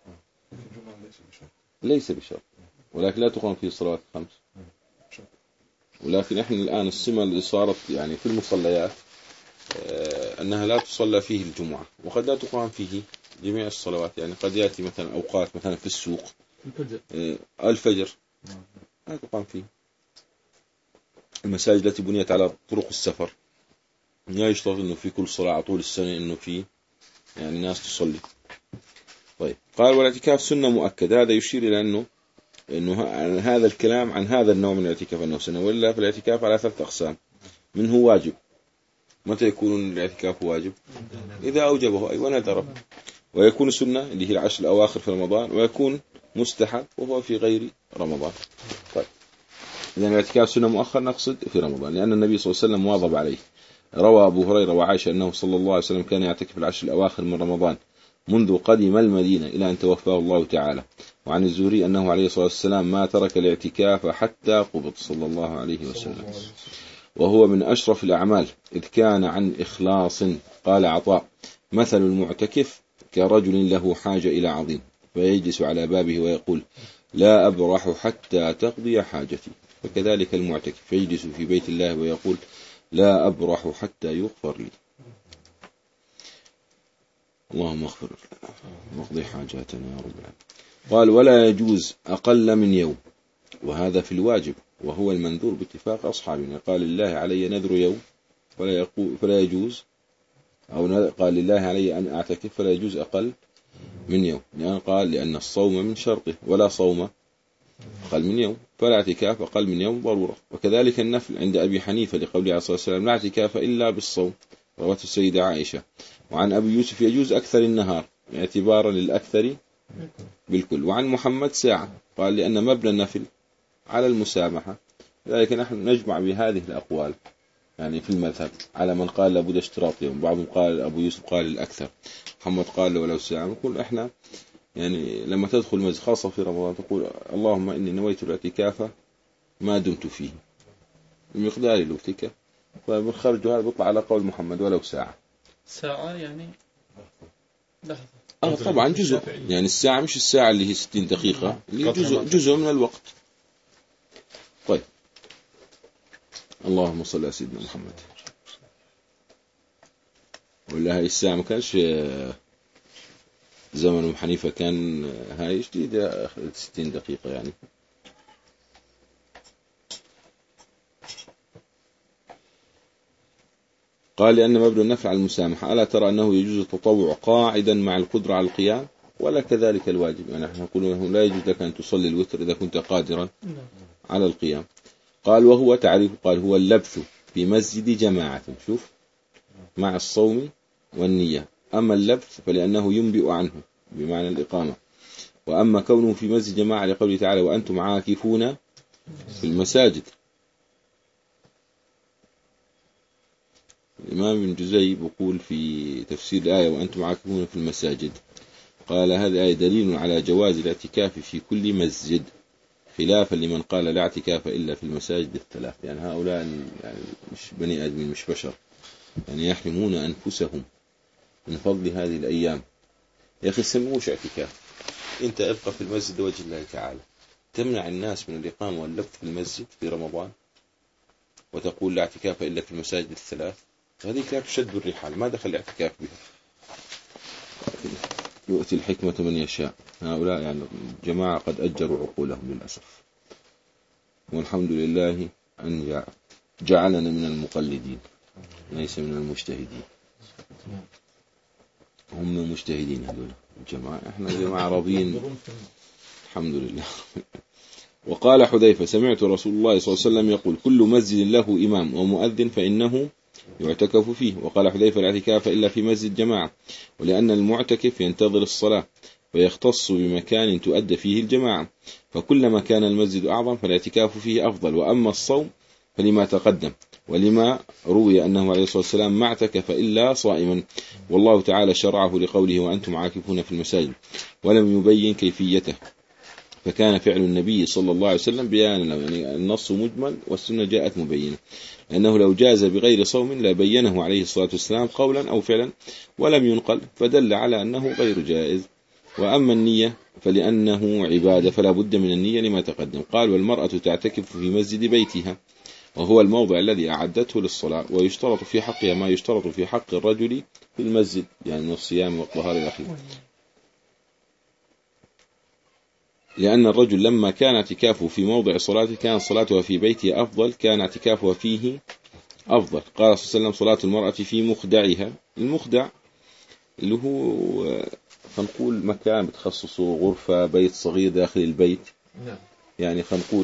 [SPEAKER 1] ليس بشرط، ولكن لا تقام فيه الصلوات الخمس. ولكن احنا الآن السمة اللي صارت يعني في المصليات أنها لا تصلى فيه الجمعة، وقد لا تقام فيه جميع الصلوات، يعني قد يأتي مثلا أوقات مثلا في السوق الفجر لا تقام فيه. المساجد التي بنيت على طرق السفر لا يشترط أنه في كل صلاة طول السنة أنه في يعني ناس تصلي. طيب قال والاعتكاف سنة مؤكد، هذا يشير إلى أنه إنه هذا الكلام عن هذا النوع من الاعتكاف أنه سنة، ولا في الاعتكاف على ثلاث أقسام. منه واجب، متى يكون الاعتكاف واجب؟ إذا أوجبه أي ونذره. ويكون سنة اللي هي العشر الأواخر في رمضان، ويكون مستحب وهو في غير رمضان. طيب إذا الاعتكاف سنة مؤخر نقصد في رمضان، لأن النبي صلى الله عليه وسلم واظب عليه. روى أبو هريرة وعائشة أنه صلى الله عليه وسلم كان يعتكف العشر الأواخر من رمضان منذ قدم المدينة إلى أن توفاه الله تعالى. وعن الزهري أنه عليه الصلاة والسلام ما ترك الاعتكاف حتى قبض صلى الله عليه وسلم، وهو من أشرف الأعمال إذ كان عن إخلاص. قال عطاء مثل المعتكف كرجل له حاجة إلى عظيم فيجلس على بابه ويقول لا أبرح حتى تقضي حاجتي، وكذلك المعتكف يجلس في بيت الله ويقول لا أبرح حتى يغفر لي. اللهم اغفر لنا واقضي حاجاتنا يا رب العالمين. قال ولا يجوز أقل من يوم، وهذا في الواجب وهو المنذور باتفاق أصحابنا. قال لله علي نذر يوم فلا, يقول فلا يجوز، أو قال لله علي أن أعتكف فلا يجوز أقل من يوم، لأن قال لأن الصوم من شرطه ولا صوم أقل من يوم، فلا اعتكاف أقل من يوم ضرورة. وكذلك النفل عند أبي حنيفة لقوله عليه الصلاة والسلام لا اعتكاف إلا بالصوم، رواه السيدة عائشة. وعن أبي يوسف يجوز أكثر النهار اعتبارا للأكثر بالكل. وعن محمد ساعة، قال لأن مبنى النفل على المسامحة، لذلك نحن نجمع بهذه الأقوال يعني في المذهب على من قال لابد اشتراط يوم، بعضهم قال أبو يوسف قال الأكثر، محمد قال ولو ساعة. نقول إحنا يعني لما تدخل المسجد خاصة في رمضان تقول اللهم إني نويت الاعتكاف ما دمت فيه بمقدار الاعتكاف، فمن خرج هذا بيطلع على قول محمد ولو ساعة.
[SPEAKER 2] ساعة يعني لحظة.
[SPEAKER 1] آه طبعا جزء، يعني الساعة مش الساعة اللي هي ستين دقيقة، اللي جزء جزء من الوقت. طيب اللهم صل على سيدنا محمد. ولا هاي الساعة ما كانش زمن أبو حنيفة، كان هاي جديدة ستين دقيقة يعني. قال لأن مبنى النفل على المسامحة. ألا ترى أنه يجوز التطوع قاعدا مع القدرة على القيام، ولا كذلك الواجب؟ يعني نحن نقول أنه لا يجوز لك أن تصلي الوتر إذا كنت قادرا على القيام. قال وهو تعريف، قال هو اللبث في مسجد جماعة، شوف مع الصوم والنية. أما اللبث فلأنه ينبئ عنه بمعنى الإقامة، وأما كونه في مسجد جماعة لقوله تعالى وأنتم عاكفون في المساجد. الإمام ابن جزي بيقول في تفسير الآية وأنتم عاكفون في المساجد، قال هذه الآية دليل على جواز الاعتكاف في كل مسجد، خلافا لمن قال لا اعتكاف إلا في المساجد الثلاث. يعني هؤلاء يعني مش بني آدمين، مش بشر، يعني يحرمون أنفسهم من فضل هذه الأيام. يا أخي سموش اعتكاف، أنت أبقى في المسجد لوجه الله تعالى، تمنع الناس من الإقامة واللبث في المسجد في رمضان وتقول لا اعتكاف إلا في المساجد الثلاث، هذه كانت تشد الرحال، ما دخل الاعتكاف بها. يؤتي الحكمة من يشاء. هؤلاء يعني جماعة قد أجروا عقولهم للأسف، والحمد لله أن جعلنا من المقلدين ليس من المجتهدين. هم مجتهدين هذول الجماعة، احنا جماعة راضين الحمد لله. وقال حذيفة سمعت رسول الله صلى الله عليه وسلم يقول كل مسجد له إمام ومؤذن فإنه يعتكف فيه. وقال حذيفة الاعتكاف إلا في مسجد جماعة، ولأن المعتكف ينتظر الصلاة فيختص بمكان تؤدى فيه الجماعة، فكلما كان المسجد أعظم فالاعتكاف فيه أفضل. وأما الصوم فلما تقدم، ولما روي أنه عليه الصلاة والسلام ما اعتكف إلا صائما، والله تعالى شرعه لقوله وأنتم عاكفون في المساجد، ولم يبين كيفيته، فكان فعل النبي صلى الله عليه وسلم بيانا له. يعني النص مجمل والسنة جاءت مبينة، لأنه لو جاز بغير صوم لا بينه عليه الصلاة والسلام قولا أو فعلا ولم ينقل، فدل على أنه غير جائز. وأما النية فلأنه عبادة فلا بد من النية لما تقدم. قال والمرأة تعتكف في مسجد بيتها، وهو الموضع الذي أعدته للصلاة، ويشترط في حقها ما يشترط في حق الرجل في المسجد، يعني من الصيام والطهارة الأخير. لأن الرجل لما كان اعتكافه في موضع صلاته كان صلاتها في بيته أفضل، كان اعتكافها فيه أفضل. قال صلى الله عليه وسلم صلاة المرأة في مخدعها. المخدع اللي هو خنقول مكان بتخصصه غرفة بيت صغير داخل البيت، يعني خنقول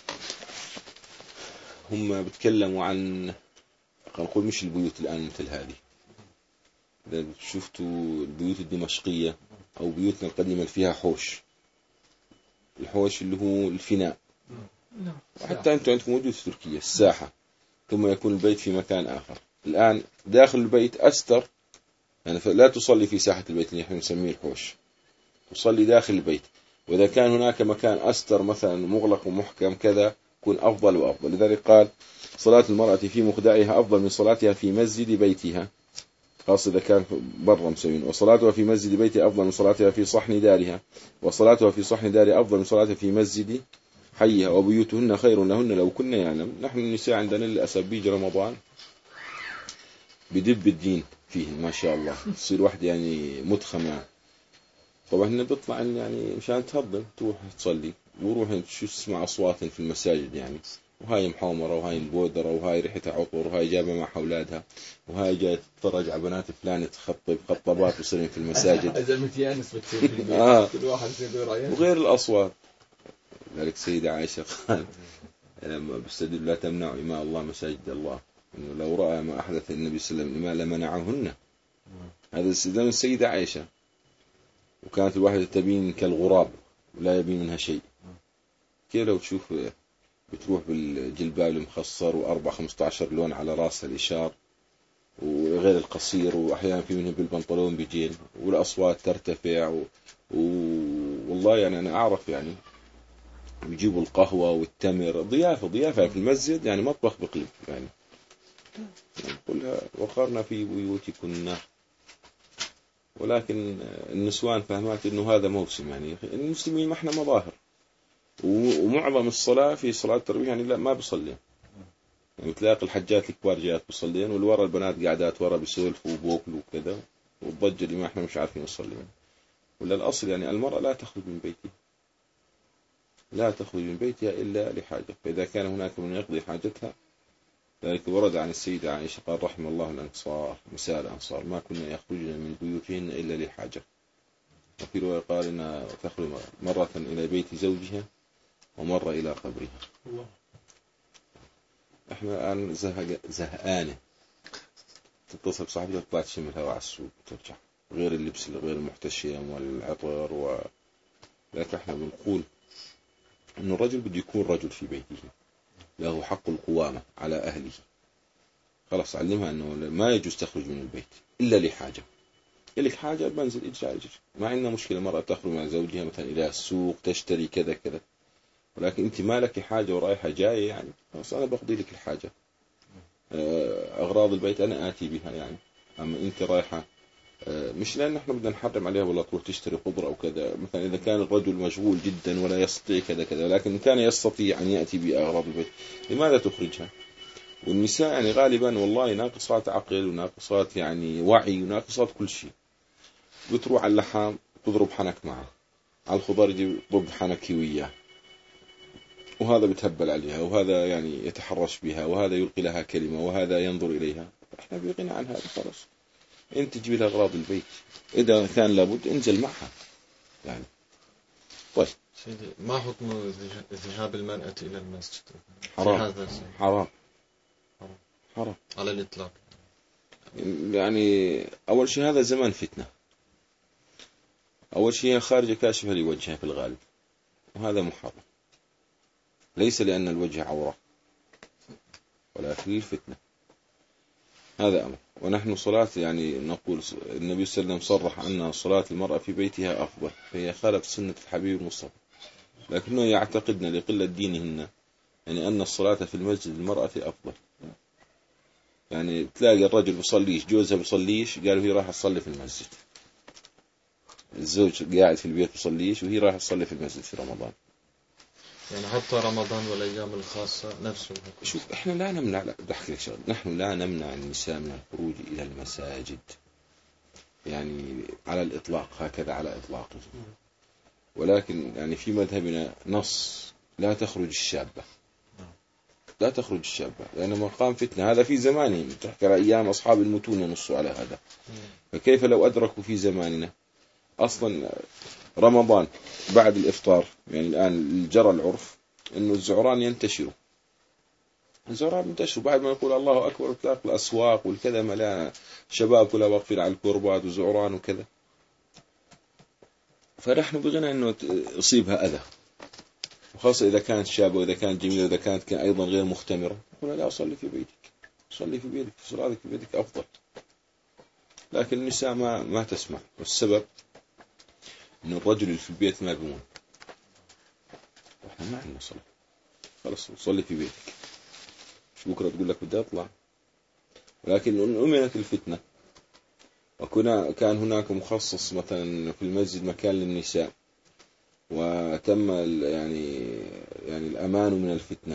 [SPEAKER 1] هم بتكلموا عن خنقول مش البيوت الآن مثل هذه، إذا شفتوا البيوت الدمشقية أو بيوتنا القديمة اللي فيها حوش، الحوش اللي هو الفناء، وحتى أنتم عندكم موجود في تركيا الساحة، ثم يكون البيت في مكان آخر. الآن داخل البيت أستر، يعني لا تصلي في ساحة البيت اللي نحن نسميه الحوش، تصلي داخل البيت. وإذا كان هناك مكان أستر مثلا مغلق ومحكم كذا يكون أفضل وأفضل. لذلك قال صلاة المرأة في مخدعها أفضل من صلاتها في مسجد بيتها. خاصة إذا كان برا مسوين. وصلاتها في مسجد بيتها أفضل من صلاتها في صحن دارها، وصلاتها في صحن دارها أفضل من صلاتها في مسجد حيها، وبيوتهن خير لهن لو كنا يعلم. نحن النساء عندنا للأسف بيجي رمضان بدب الدين فيه ما شاء الله، تصير واحدة يعني متخمة. طبعا هنا بيطلع يعني مشان تهضم تروح تصلي وروح شو تسمع أصوات في المساجد يعني، وهاي محومرة وهاي البودرة وهاي ريحتها عطر وهاي جابة مع أولادها وهاي جاي تتفرج على بنات فلان تخطب خطبات وصيرين في المساجد.
[SPEAKER 4] إذا متيانس بتصير في البيت
[SPEAKER 1] آه.
[SPEAKER 4] كل واحد يصير رأيه.
[SPEAKER 1] وغير الأصوات. ذلك سيدة عائشة قال لما بستدل لا تمنع إماء الله مساجد الله، إنه لو رأى ما أحدث النبي صلى الله عليه وسلم إماء لمنعهن. هذا استدلال السيدة عائشة. وكانت الواحدة تبين كالغراب لا يبين منها شيء. كيف لو تشوف بتروح بالجلباب المخصر وأربع خمسة عشر لون على رأسها الإشار وغير القصير، وأحيانا في منه بالبنطلون بيجين، والأصوات ترتفع و... و... والله يعني أنا أعرف يعني بيجيبوا القهوة والتمر ضيافة ضيافة في المسجد يعني مطبخ بقيم يعني. قلها وقرنا في بيوتكن. ولكن النسوان فهمات إنه هذا موسم يعني المسلمين ما احنا مظاهر، ومعظم الصلاة في صلاة التراويح يعني لا ما بيصلين يعني، تلاقي الحجات الكبار جات بيصلين والورا البنات قاعدات ورا بيسولفوا وبوكلوا وكذا، والضجة اللي ما احنا مش عارفين نصلين. ولا الأصل يعني المرأة لا تخرج من بيتها، لا تخرج من بيتها إلا لحاجة، فإذا كان هناك من يقضي حاجتها. ذلك ورد عن السيدة عائشة قال رحم الله الأنصار نساء الأنصار ما كنا يخرجن من بيوتهن إلا لحاجة. وفي رواية قال إنها تخرج مرة إلى بيت زوجها ومرة إلى قبرها. الله. إحنا الآن زهق زهقانة تتصل بصاحبتها تطلع تشم الهواء على السوق وترجع، غير اللبس غير المحتشم والعطر و... لكن إحنا بنقول إنه الرجل بده يكون رجل في بيته له حق القوامة على أهله. خلاص علمها أنه ما يجوز تخرج من البيت إلا لحاجة. إلك حاجة بنزل إجري إجري، ما عندنا مشكلة مرة تخرج مع زوجها مثلا إلى السوق تشتري كذا كذا، ولكن أنت ما لك حاجة ورايحة جاية يعني خلاص أنا بقضي لك الحاجة، أغراض البيت أنا آتي بها يعني. أما أنت رايحة مش لأن إحنا بدنا نحرم عليها ولا تروح تشتري خضرة أو كذا، مثلا إذا كان الرجل مشغول جدا ولا يستطيع كذا كذا، ولكن كان يستطيع أن يأتي بأغراض البيت لماذا تخرجها؟ والنساء يعني غالبا والله ناقصات عقل وناقصات يعني وعي وناقصات كل شيء. بتروح على اللحام تضرب حنك معه، على الخضار يجي يضرب حنك وياه، وهذا بتهبل عليها وهذا يعني يتحرش بها وهذا يلقي لها كلمة وهذا ينظر إليها. إحنا بيغنى عن هذا خلاص، أنت تجيب لها أغراض البيت إذا كان لابد انزل معها يعني. طيب
[SPEAKER 5] سيدي ما حكم ذهاب المرأة إلى المسجد؟
[SPEAKER 1] حرام
[SPEAKER 5] هذا
[SPEAKER 1] حرام
[SPEAKER 5] حرام
[SPEAKER 1] حرام
[SPEAKER 5] على الإطلاق.
[SPEAKER 1] يعني أول شيء هذا زمان فتنة، أول شيء خارجة كاشفة لوجهها في الغالب، وهذا محرم ليس لأن الوجه عورة ولكن الفتنة، هذا أمر. ونحن صلاة يعني نقول النبي صلى الله عليه وسلم صرح أن صلاة المرأة في بيتها أفضل، فهي خالف سنة الحبيب المصطفى، لكنه يعتقدن لقلة دينهن يعني أن الصلاة في المسجد المرأة أفضل. يعني تلاقي الرجل بيصليش جوزها بيصليش قالوا هي راح تصلي في المسجد، الزوج قاعد في البيت بيصليش وهي راح تصلي في المسجد في رمضان.
[SPEAKER 5] يعني حتى رمضان والأيام الخاصة نفسه.
[SPEAKER 1] شوف إحنا لا نمنع، لا بدي أحكي لك شغله، نحن لا نمنع النساء من الخروج إلى المساجد يعني على الإطلاق هكذا على إطلاقه، ولكن يعني في مذهبنا نص لا تخرج الشابة، لا تخرج الشابة لأن مقام فتنة. هذا في زمانهم، تحكي على أيام أصحاب المتون ينصوا على هذا، فكيف لو أدركوا في زماننا؟ أصلا رمضان بعد الإفطار يعني الآن جرى العرف إنه الزعران ينتشروا، الزعران ينتشروا بعد ما نقول الله أكبر تلاقي الأسواق والكذا مليانة شباب كلها واقفين على الكربات وزعران وكذا، فنحن بغنى إنه يصيبها أذى، وخاصة إذا كانت شابة وإذا كانت جميلة وإذا كانت أيضا غير مختمرة، نقول لا صلي في بيتك، صلي في بيتك، صلاتك في بيتك أفضل. لكن النساء ما ما تسمع، والسبب إنه الرجل اللي في البيت ما بيمون، إحنا ما عندنا صلاة، خلاص صلي في بيتك، مش بكرة تقول لك بدي أطلع. ولكن أمنت الفتنة وكنا كان هناك مخصص مثلا في المسجد مكان للنساء، وتم يعني يعني الأمان من الفتنة،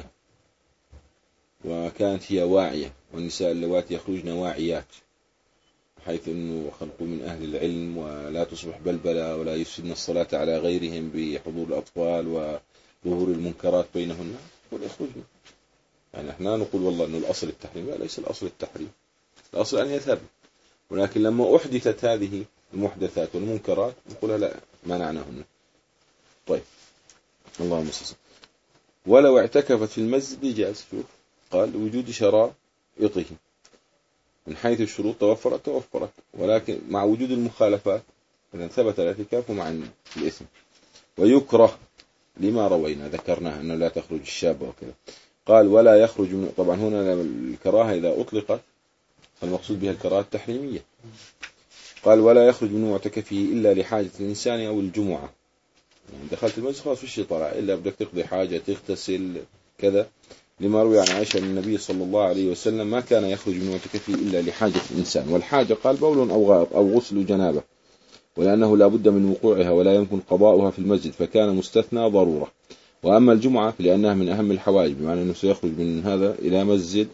[SPEAKER 1] وكانت هي واعية، والنساء اللواتي يخرجن واعيات، حيث أنه خلقوا من أهل العلم ولا تصبح بلبلة ولا يفسدن الصلاة على غيرهم بحضور الأطفال وظهور المنكرات بينهن، ويخرجن. يعني احنا نقول والله أنه الأصل التحريم، لا، ليس الأصل التحريم، الأصل أن يذهب، ولكن لما أحدثت هذه المحدثات والمنكرات نقولها لا، منعناهن. طيب، اللهم صل. ولو اعتكفت في المسجد جاز. شوف قال وجود شرائطه من حيث الشروط توفرت توفرت، ولكن مع وجود المخالفات إذا ثبت الاعتكاف مع الإثم. ويكره لما روينا ذكرناه أنه لا تخرج الشابة وكذا. قال ولا يخرج من، طبعا هنا الكراهة إذا أطلقت فالمقصود بها الكراهة التحريمية. قال ولا يخرج من معتكفه إلا لحاجة الإنسان أو الجمعة. يعني دخلت المسجد خلاص فيش طلع إلا بدك تقضي حاجة تغتسل كذا، لما روي عن عائشة أن النبي صلى الله عليه وسلم ما كان يخرج من معتكفه إلا لحاجة الإنسان، والحاجة قال بول أو غائط أو غسل جنابة، ولأنه لا بد من وقوعها ولا يمكن قضاؤها في المسجد فكان مستثنى ضرورة. وأما الجمعة لأنها من أهم الحوائج، بمعنى أنه سيخرج من هذا إلى مسجد،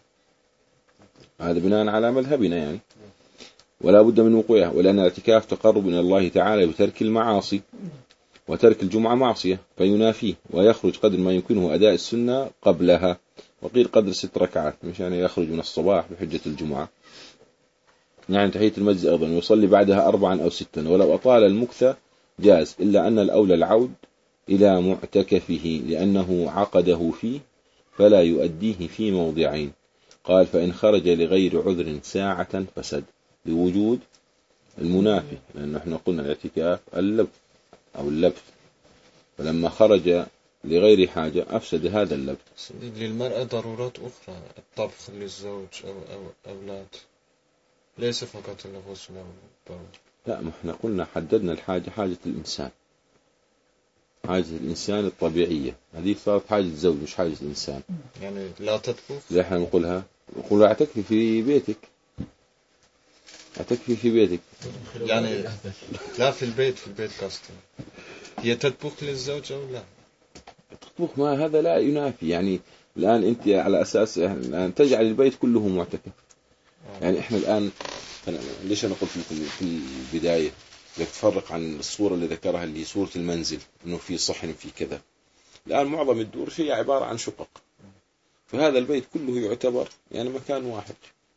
[SPEAKER 1] هذا بناء على مذهبنا يعني، ولا بد من وقوعها، ولأن الاعتكاف تقرب إلى الله تعالى بترك المعاصي، وترك الجمعة معصية فينافيه، ويخرج قدر ما يمكنه أداء السنة قبلها، وقيل قدر ست ركعات، مش يعني يخرج من الصباح بحجة الجمعة، يعني تحية المسجد أيضا يصلي بعدها أربعا أو ستا، ولو أطال المكث جاز، إلا أن الأولى العود إلى معتكفه لأنه عقده فيه فلا يؤديه في موضعين. قال فإن خرج لغير عذر ساعة فسد، لوجود المنافي، لأنه احنا قلنا الاعتكاف اللبث أو اللبث، فلما خرج لغير حاجة أفسد هذا اللبث.
[SPEAKER 5] للمرأة ضرورات أخرى، الطبخ للزوج أو أو أولاد، ليس فقط الغسل أو البول.
[SPEAKER 1] لا، ما احنا قلنا حددنا الحاجة حاجة الإنسان، حاجة الإنسان الطبيعية، هذه صارت حاجة الزوج مش حاجة الإنسان.
[SPEAKER 5] يعني لا تطبخ،
[SPEAKER 1] اللي احنا نقولها نقول اعتكفي في بيتك، اعتكفي في بيتك،
[SPEAKER 5] يعني لا في البيت، في البيت قصدي هي تطبخ للزوج أو لا
[SPEAKER 1] تطبخ، ما هذا لا ينافي. يعني الآن أنت على أساس الآن تجعل البيت كله معتكف. يعني إحنا الآن ليش أنا قلت في البداية بدك تفرق عن الصورة اللي ذكرها اللي صورة المنزل إنه في صحن في كذا. الآن معظم الدور هي عبارة عن شقق، فهذا البيت كله يعتبر يعني مكان واحد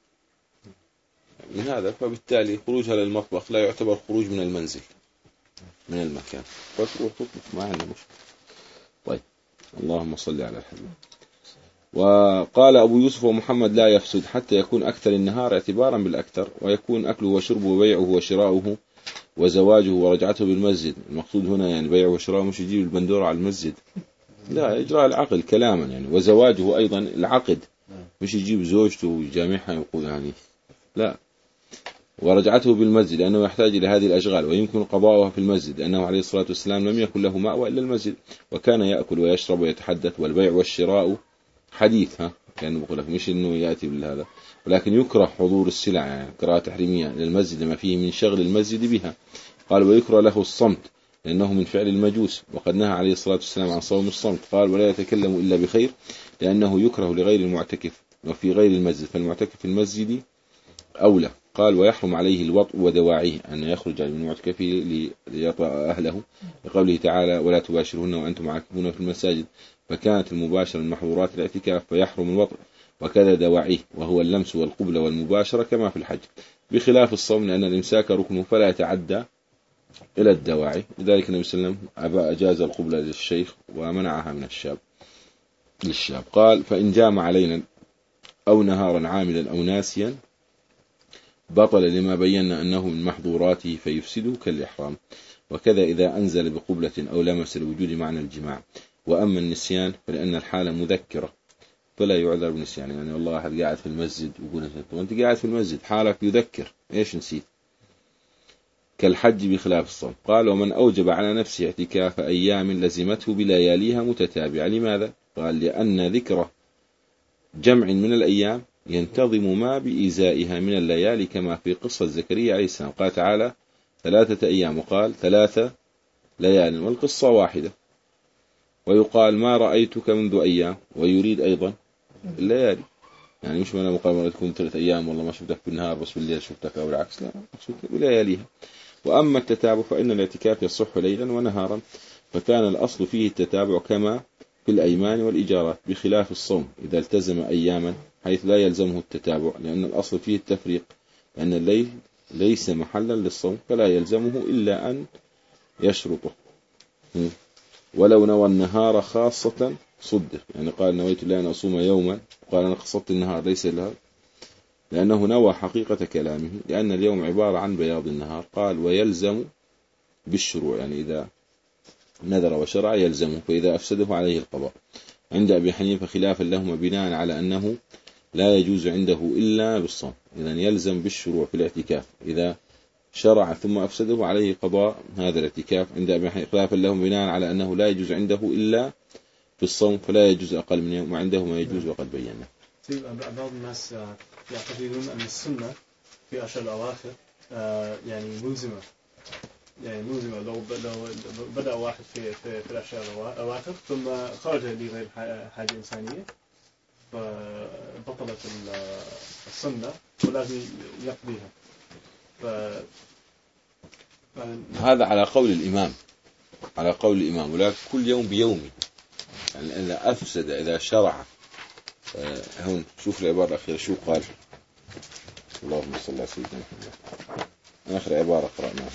[SPEAKER 1] من هذا، فبالتالي خروجها للمطبخ لا يعتبر خروج من المنزل من المكان، فتروح تطبخ ما عندنا مشكلة. طيب، اللهم صل على الحبيب. وقال أبو يوسف ومحمد لا يفسد حتى يكون أكثر النهار اعتبارا بالأكثر، ويكون أكله وشربه وبيعه وشراؤه وزواجه ورجعته بالمسجد. المقصود هنا يعني بيعه وشراؤه مش يجيب البندورة على المسجد، لا، إجراء العقد كلاما يعني، وزواجه أيضا العقد مش يجيب زوجته ويجامعها يقول يعني لا، ورجعته بالمسجد لأنه يحتاج إلى هذه الأشغال ويمكن قضاؤها في المسجد، لأنه عليه الصلاة والسلام لم يكن له مأوى إلا المسجد، وكان يأكل ويشرب ويتحدث، والبيع والشراء حديث، ها كان بقول لك مش إنه يأتي بالهذا، ولكن يكره حضور السلع يعني كراهة تحريمية للمسجد لما فيه من شغل المسجد بها. قال ويكره له الصمت لأنه من فعل المجوس، وقد نهى عليه الصلاة والسلام عن صوم الصمت. قال ولا يتكلم إلا بخير لأنه يكره لغير المعتكف وفي غير المسجد، فالمعتكف في المسجد أولى. قال ويحرم عليه الوطء ودواعيه، أن يخرج من معتكفه ليطأ أهله، لقوله تعالى ولا تباشرهن وأنتم عاكفون في المساجد، فكانت المباشرة من محظورات الاعتكاف فيحرم الوطء، وكذا دواعيه وهو اللمس والقبلة والمباشرة كما في الحج، بخلاف الصوم لأن الإمساك ركنه فلا يتعدى إلى الدواعي، لذلك النبي صلى الله عليه وسلم أجاز القبلة للشيخ ومنعها من الشاب للشاب. قال فإن جامع ليلا أو نهارا عاملا أو ناسيا بطل لما بينا أنه من محظوراته فيفسده كالإحرام، وكذا إذا أنزل بقبلة أو لمس لوجود معنى الجماع. وأما النسيان فلأن الحالة مذكرة فلا يعذر بالنسيان، يعني والله واحد قاعد في المسجد ويقول وأنت قاعد في المسجد حالك يذكر إيش نسيت، كالحج بخلاف الصوم. قال ومن أوجب على نفسه اعتكاف أيام لزمته بلياليها متتابعة. لماذا؟ قال لأن ذكر جمع من الأيام ينتظم ما بإزائها من الليالي كما في قصة زكريا عليه السلام، قال تعالى ثلاثة أيام وقال ثلاثة ليال والقصة واحدة، ويقال ما رأيتك منذ أيام ويريد أيضا الليالي، يعني مش من مقابلة تكون ثلاثة أيام والله ما شفتك بالنهار بس بالليل شفتك أو العكس، لا أقصد بلياليها. وأما التتابع فإن الاعتكاف يصح ليلا ونهارا، فكان الأصل فيه التتابع كما في الأيمان والإجارات، بخلاف الصوم إذا التزم أياما حيث لا يلزمه التتابع، لأن الأصل فيه التفريق، لأن الليل ليس محلا للصوم فلا يلزمه إلا أن يشرطه. ولو نوى النهار خاصة صدق، يعني قال نويت الله أن أصوم يوما، قال أنا قصدت النهار ليس لها، لأنه نوى حقيقة كلامه، لأن اليوم عبارة عن بياض النهار. قال ويلزم بالشروع، يعني إذا نذر وشرع يلزمه، فإذا أفسده عليه القضاء. عند أبي حنيفة خلافا لهما بناء على أنه لا يجوز عنده إلا بالصوم، إذا يلزم بالشروع في الاعتكاف، إذا شرع ثم أفسده عليه قضاء هذا الاعتكاف. عند أبي حنيفة خلافا لهم بناء على أنه لا يجوز عنده إلا في الصوم، فلا يجوز أقل من يوم، وعنده ما يجوز وقد بينا.
[SPEAKER 6] بعض الناس يعتقدون أن السنة في أشهر الأواخر يعني ملزمة، يعني ملزمة لو لو بدأ واحد في في, في الأشهر الأواخر ثم خرج لغير حاجة إنسانية فبطلت السنة ولازم يقضيها. ف
[SPEAKER 1] هذا على قول الإمام، على قول الإمام، ولكن كل يوم بيومي، يعني إذا أفسد إذا شرع. هون شوف العبارة الأخيرة شو قال، اللهم صل على سيدنا محمد، آخر عبارة قرأناها،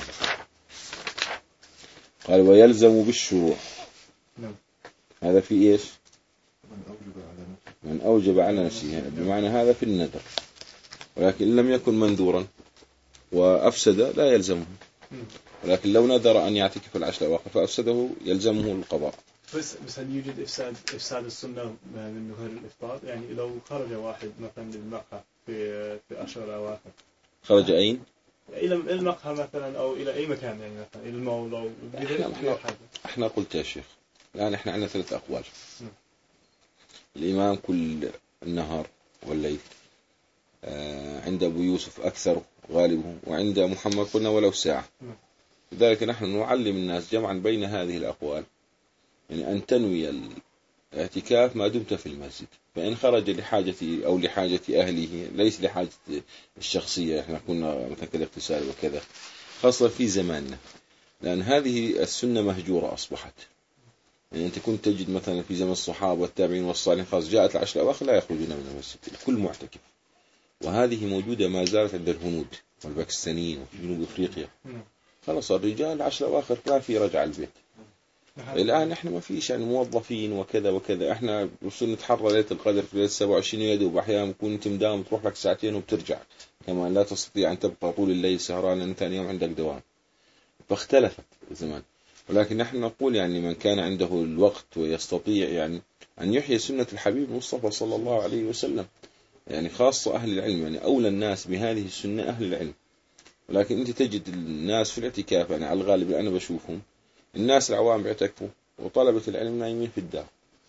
[SPEAKER 1] قال ويلزم بالشروع.
[SPEAKER 6] نعم.
[SPEAKER 1] هذا في إيش؟
[SPEAKER 7] من أوجب على نفسه،
[SPEAKER 1] من أوجب على نفسه، بمعنى هذا في النذر، ولكن إن لم يكن منذورا وأفسد لا يلزمه، ولكن لو نذر أن يعتكف العشر الأواخر فأفسده يلزمه القضاء.
[SPEAKER 6] بس بس هل يوجد إفساد إفساد السنة من غير الإفطار؟ يعني لو خرج واحد مثلا للمقهى في في أشهر الأواخر،
[SPEAKER 1] خرج أين؟
[SPEAKER 6] إلى المقهى مثلا أو إلى أي مكان، يعني مثلا إلى المول أو
[SPEAKER 1] إحنا, إحنا قلت يا شيخ الآن إحنا عندنا ثلاث أقوال. الإمام كل النهار والليل، آه عند أبو يوسف أكثر غالبه، وعند محمد قلنا ولو ساعة. لذلك نحن نعلم الناس جمعا بين هذه الأقوال، يعني أن تنوي الاعتكاف ما دمت في المسجد، فإن خرج لحاجة أو لحاجة أهله ليس لحاجة الشخصية، احنا كنا مثلا كالاغتسال وكذا، خاصة في زماننا، لأن هذه السنة مهجورة أصبحت. يعني أنت كنت تجد مثلا في زمن الصحابة والتابعين والصالحين خاص جاءت العشر الأواخر لا يخرجون من المسجد، الكل معتكف، وهذه موجودة ما زالت عند الهنود والباكستانيين وفي جنوب أفريقيا. خلص الرجال العشر الأواخر ما في رجع البيت. الآن إحنا ما فيش يعني موظفين وكذا وكذا، إحنا بصير نتحرى ليلة القدر في ليلة سبعة وعشرين يدوب، أحيانا بكون أنت مداوم تروح لك ساعتين وبترجع، كمان لا تستطيع أن تبقى طول الليل سهران لأن ثاني يوم عندك دوام، فاختلفت الزمان. ولكن نحن نقول يعني من كان عنده الوقت ويستطيع يعني أن يحيي سنة الحبيب المصطفى صلى الله عليه وسلم، يعني خاصة أهل العلم، يعني أولى الناس بهذه السنة أهل العلم. ولكن أنت تجد الناس في الاعتكاف، يعني على الغالب أنا بشوفهم الناس العوام بيعتكفوا وطلبة العلم نايمين في الدار.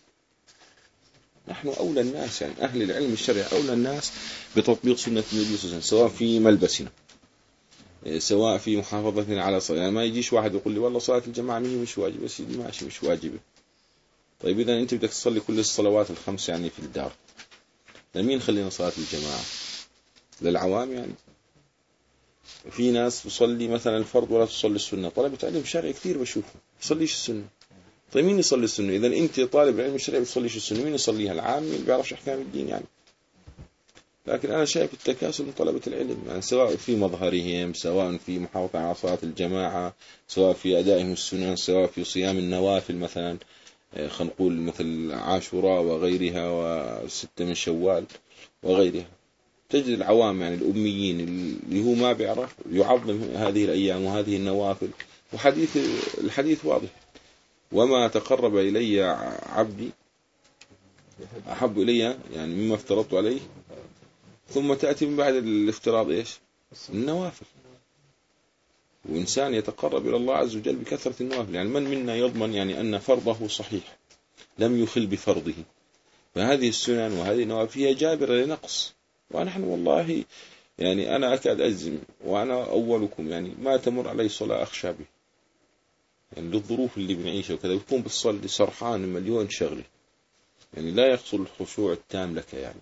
[SPEAKER 1] نحن أولى الناس، يعني أهل العلم الشرعي أولى الناس بتطبيق سنة النبي صلى الله عليه وسلم، سواء في ملبسنا سواء في محافظتنا على صلاة. يعني ما يجيش واحد يقول لي والله صلاة الجماعة مني مش واجبة، بس دي ماشي مش واجبة. طيب إذا أنت بدك تصلي كل الصلوات الخمس يعني في الدار، لمين خلينا صلاة الجماعة؟ للعوام يعني. في ناس تصلي مثلا الفرض ولا تصلي السنة، طلبة علم شرعي كثير بشوفه يصليش السنة. طيب مين يصلي السنة؟ إذا أنت طالب علم الشرعي بتصليش السنة، مين يصليها؟ العام اللي بيعرفش أحكام الدين يعني. لكن أنا شايف التكاسل من طلبة العلم، يعني سواء في مظهرهم، سواء في محافظة على صلاة الجماعة، سواء في أدائهم السنن، سواء في صيام النوافل مثلا، خلينا نقول مثل عاشوراء وغيرها وستة من شوال وغيرها. تجد العوام يعني الأميين اللي هو ما بيعرف يعظم هذه الأيام وهذه النوافل، وحديث الحديث واضح: وما تقرب إلي عبدي أحب إلي يعني مما افترضت عليه، ثم تأتي من بعد الافتراض إيش؟ النوافل. وإنسان يتقرب إلى الله عز وجل بكثرة النوافل، يعني من منا يضمن يعني أن فرضه صحيح لم يخل بفرضه؟ فهذه السنن وهذه النوافل هي جابرة لنقص، ونحن والله يعني أنا أكاد أجزم وأنا أولكم يعني ما تمر علي صلاة أخشى به، يعني للظروف اللي بنعيشها وكذا، بتكون بتصلي سرحان مليون شغلة، يعني لا يحصل الخشوع التام لك. يعني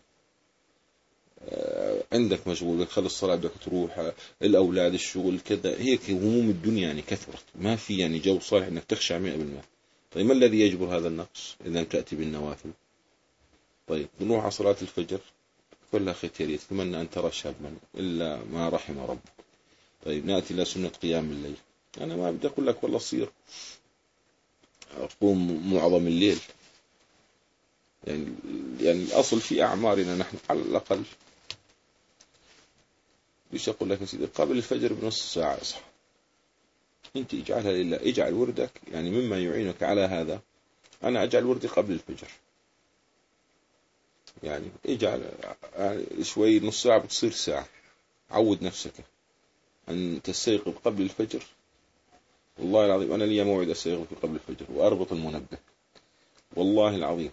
[SPEAKER 1] عندك مشغول، خلص الصلاة بدك تروح، الأولاد، الشغل كذا، هيك هموم الدنيا يعني كثرت، ما في يعني جو صالح إنك تخشع مئة بالمئة. طيب ما الذي يجبر هذا النقص إذا لم تأتي بالنوافل؟ طيب نروح على صلاة الفجر كلها ختير، يتمنى أن ترى شابا إلا ما رحم ربك. طيب نأتي إلى سنة قيام الليل، أنا ما بدي أقول لك والله صير أقوم معظم الليل، يعني يعني الأصل في أعمارنا نحن على الأقل، ليش أقول لك يا سيدي قبل الفجر بنص ساعة اصحى، أنت اجعلها لله، اجعل وردك يعني مما يعينك على هذا. أنا أجعل وردي قبل الفجر، يعني اجعل يعني شوي، نص ساعة بتصير ساعة، عود نفسك أن تستيقظ قبل الفجر. والله العظيم أنا لي موعد أستيقظ قبل الفجر وأربط المنبه، والله العظيم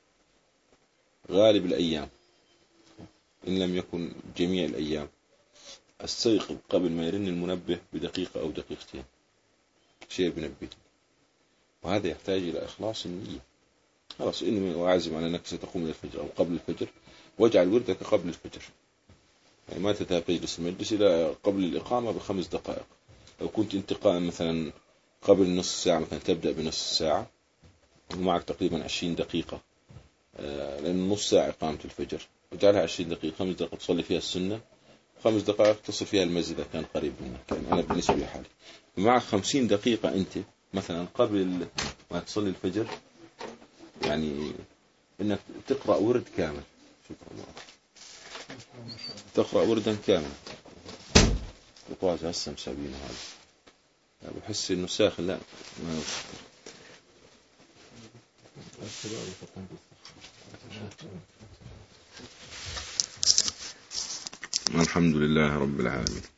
[SPEAKER 1] غالب الأيام إن لم يكن جميع الأيام استيقظ قبل ما يرن المنبه بدقيقة أو دقيقتين، شيء بنبه. وهذا يحتاج إلى إخلاص النية. خلاص إني وعازم على أنك ستقوم إلى الفجر أو قبل الفجر، واجعل وردك قبل الفجر، يعني ما تذهب تجلس المجلس إلى قبل الإقامة بخمس دقائق. لو كنت انتقاء مثلا قبل نصف ساعة، مثلا تبدأ بنصف ساعة ومعك تقريبا عشرين دقيقة، لأن نص ساعة إقامة الفجر، اجعلها عشرين دقيقة، خمس دقائق تصلي فيها السنة، خمس دقائق تصل فيها المسجد إذا كان قريب منك. يعني أنا بالنسبة لي حالي معك خمسين دقيقة أنت مثلا قبل ما تصلي الفجر، يعني إنك تقرأ ورد كامل. شكرا الله. تقرأ وردا كاملا. وطواز هسه مسابين هذا، بحس إنه ساخن، لا ما الحمد لله رب العالمين.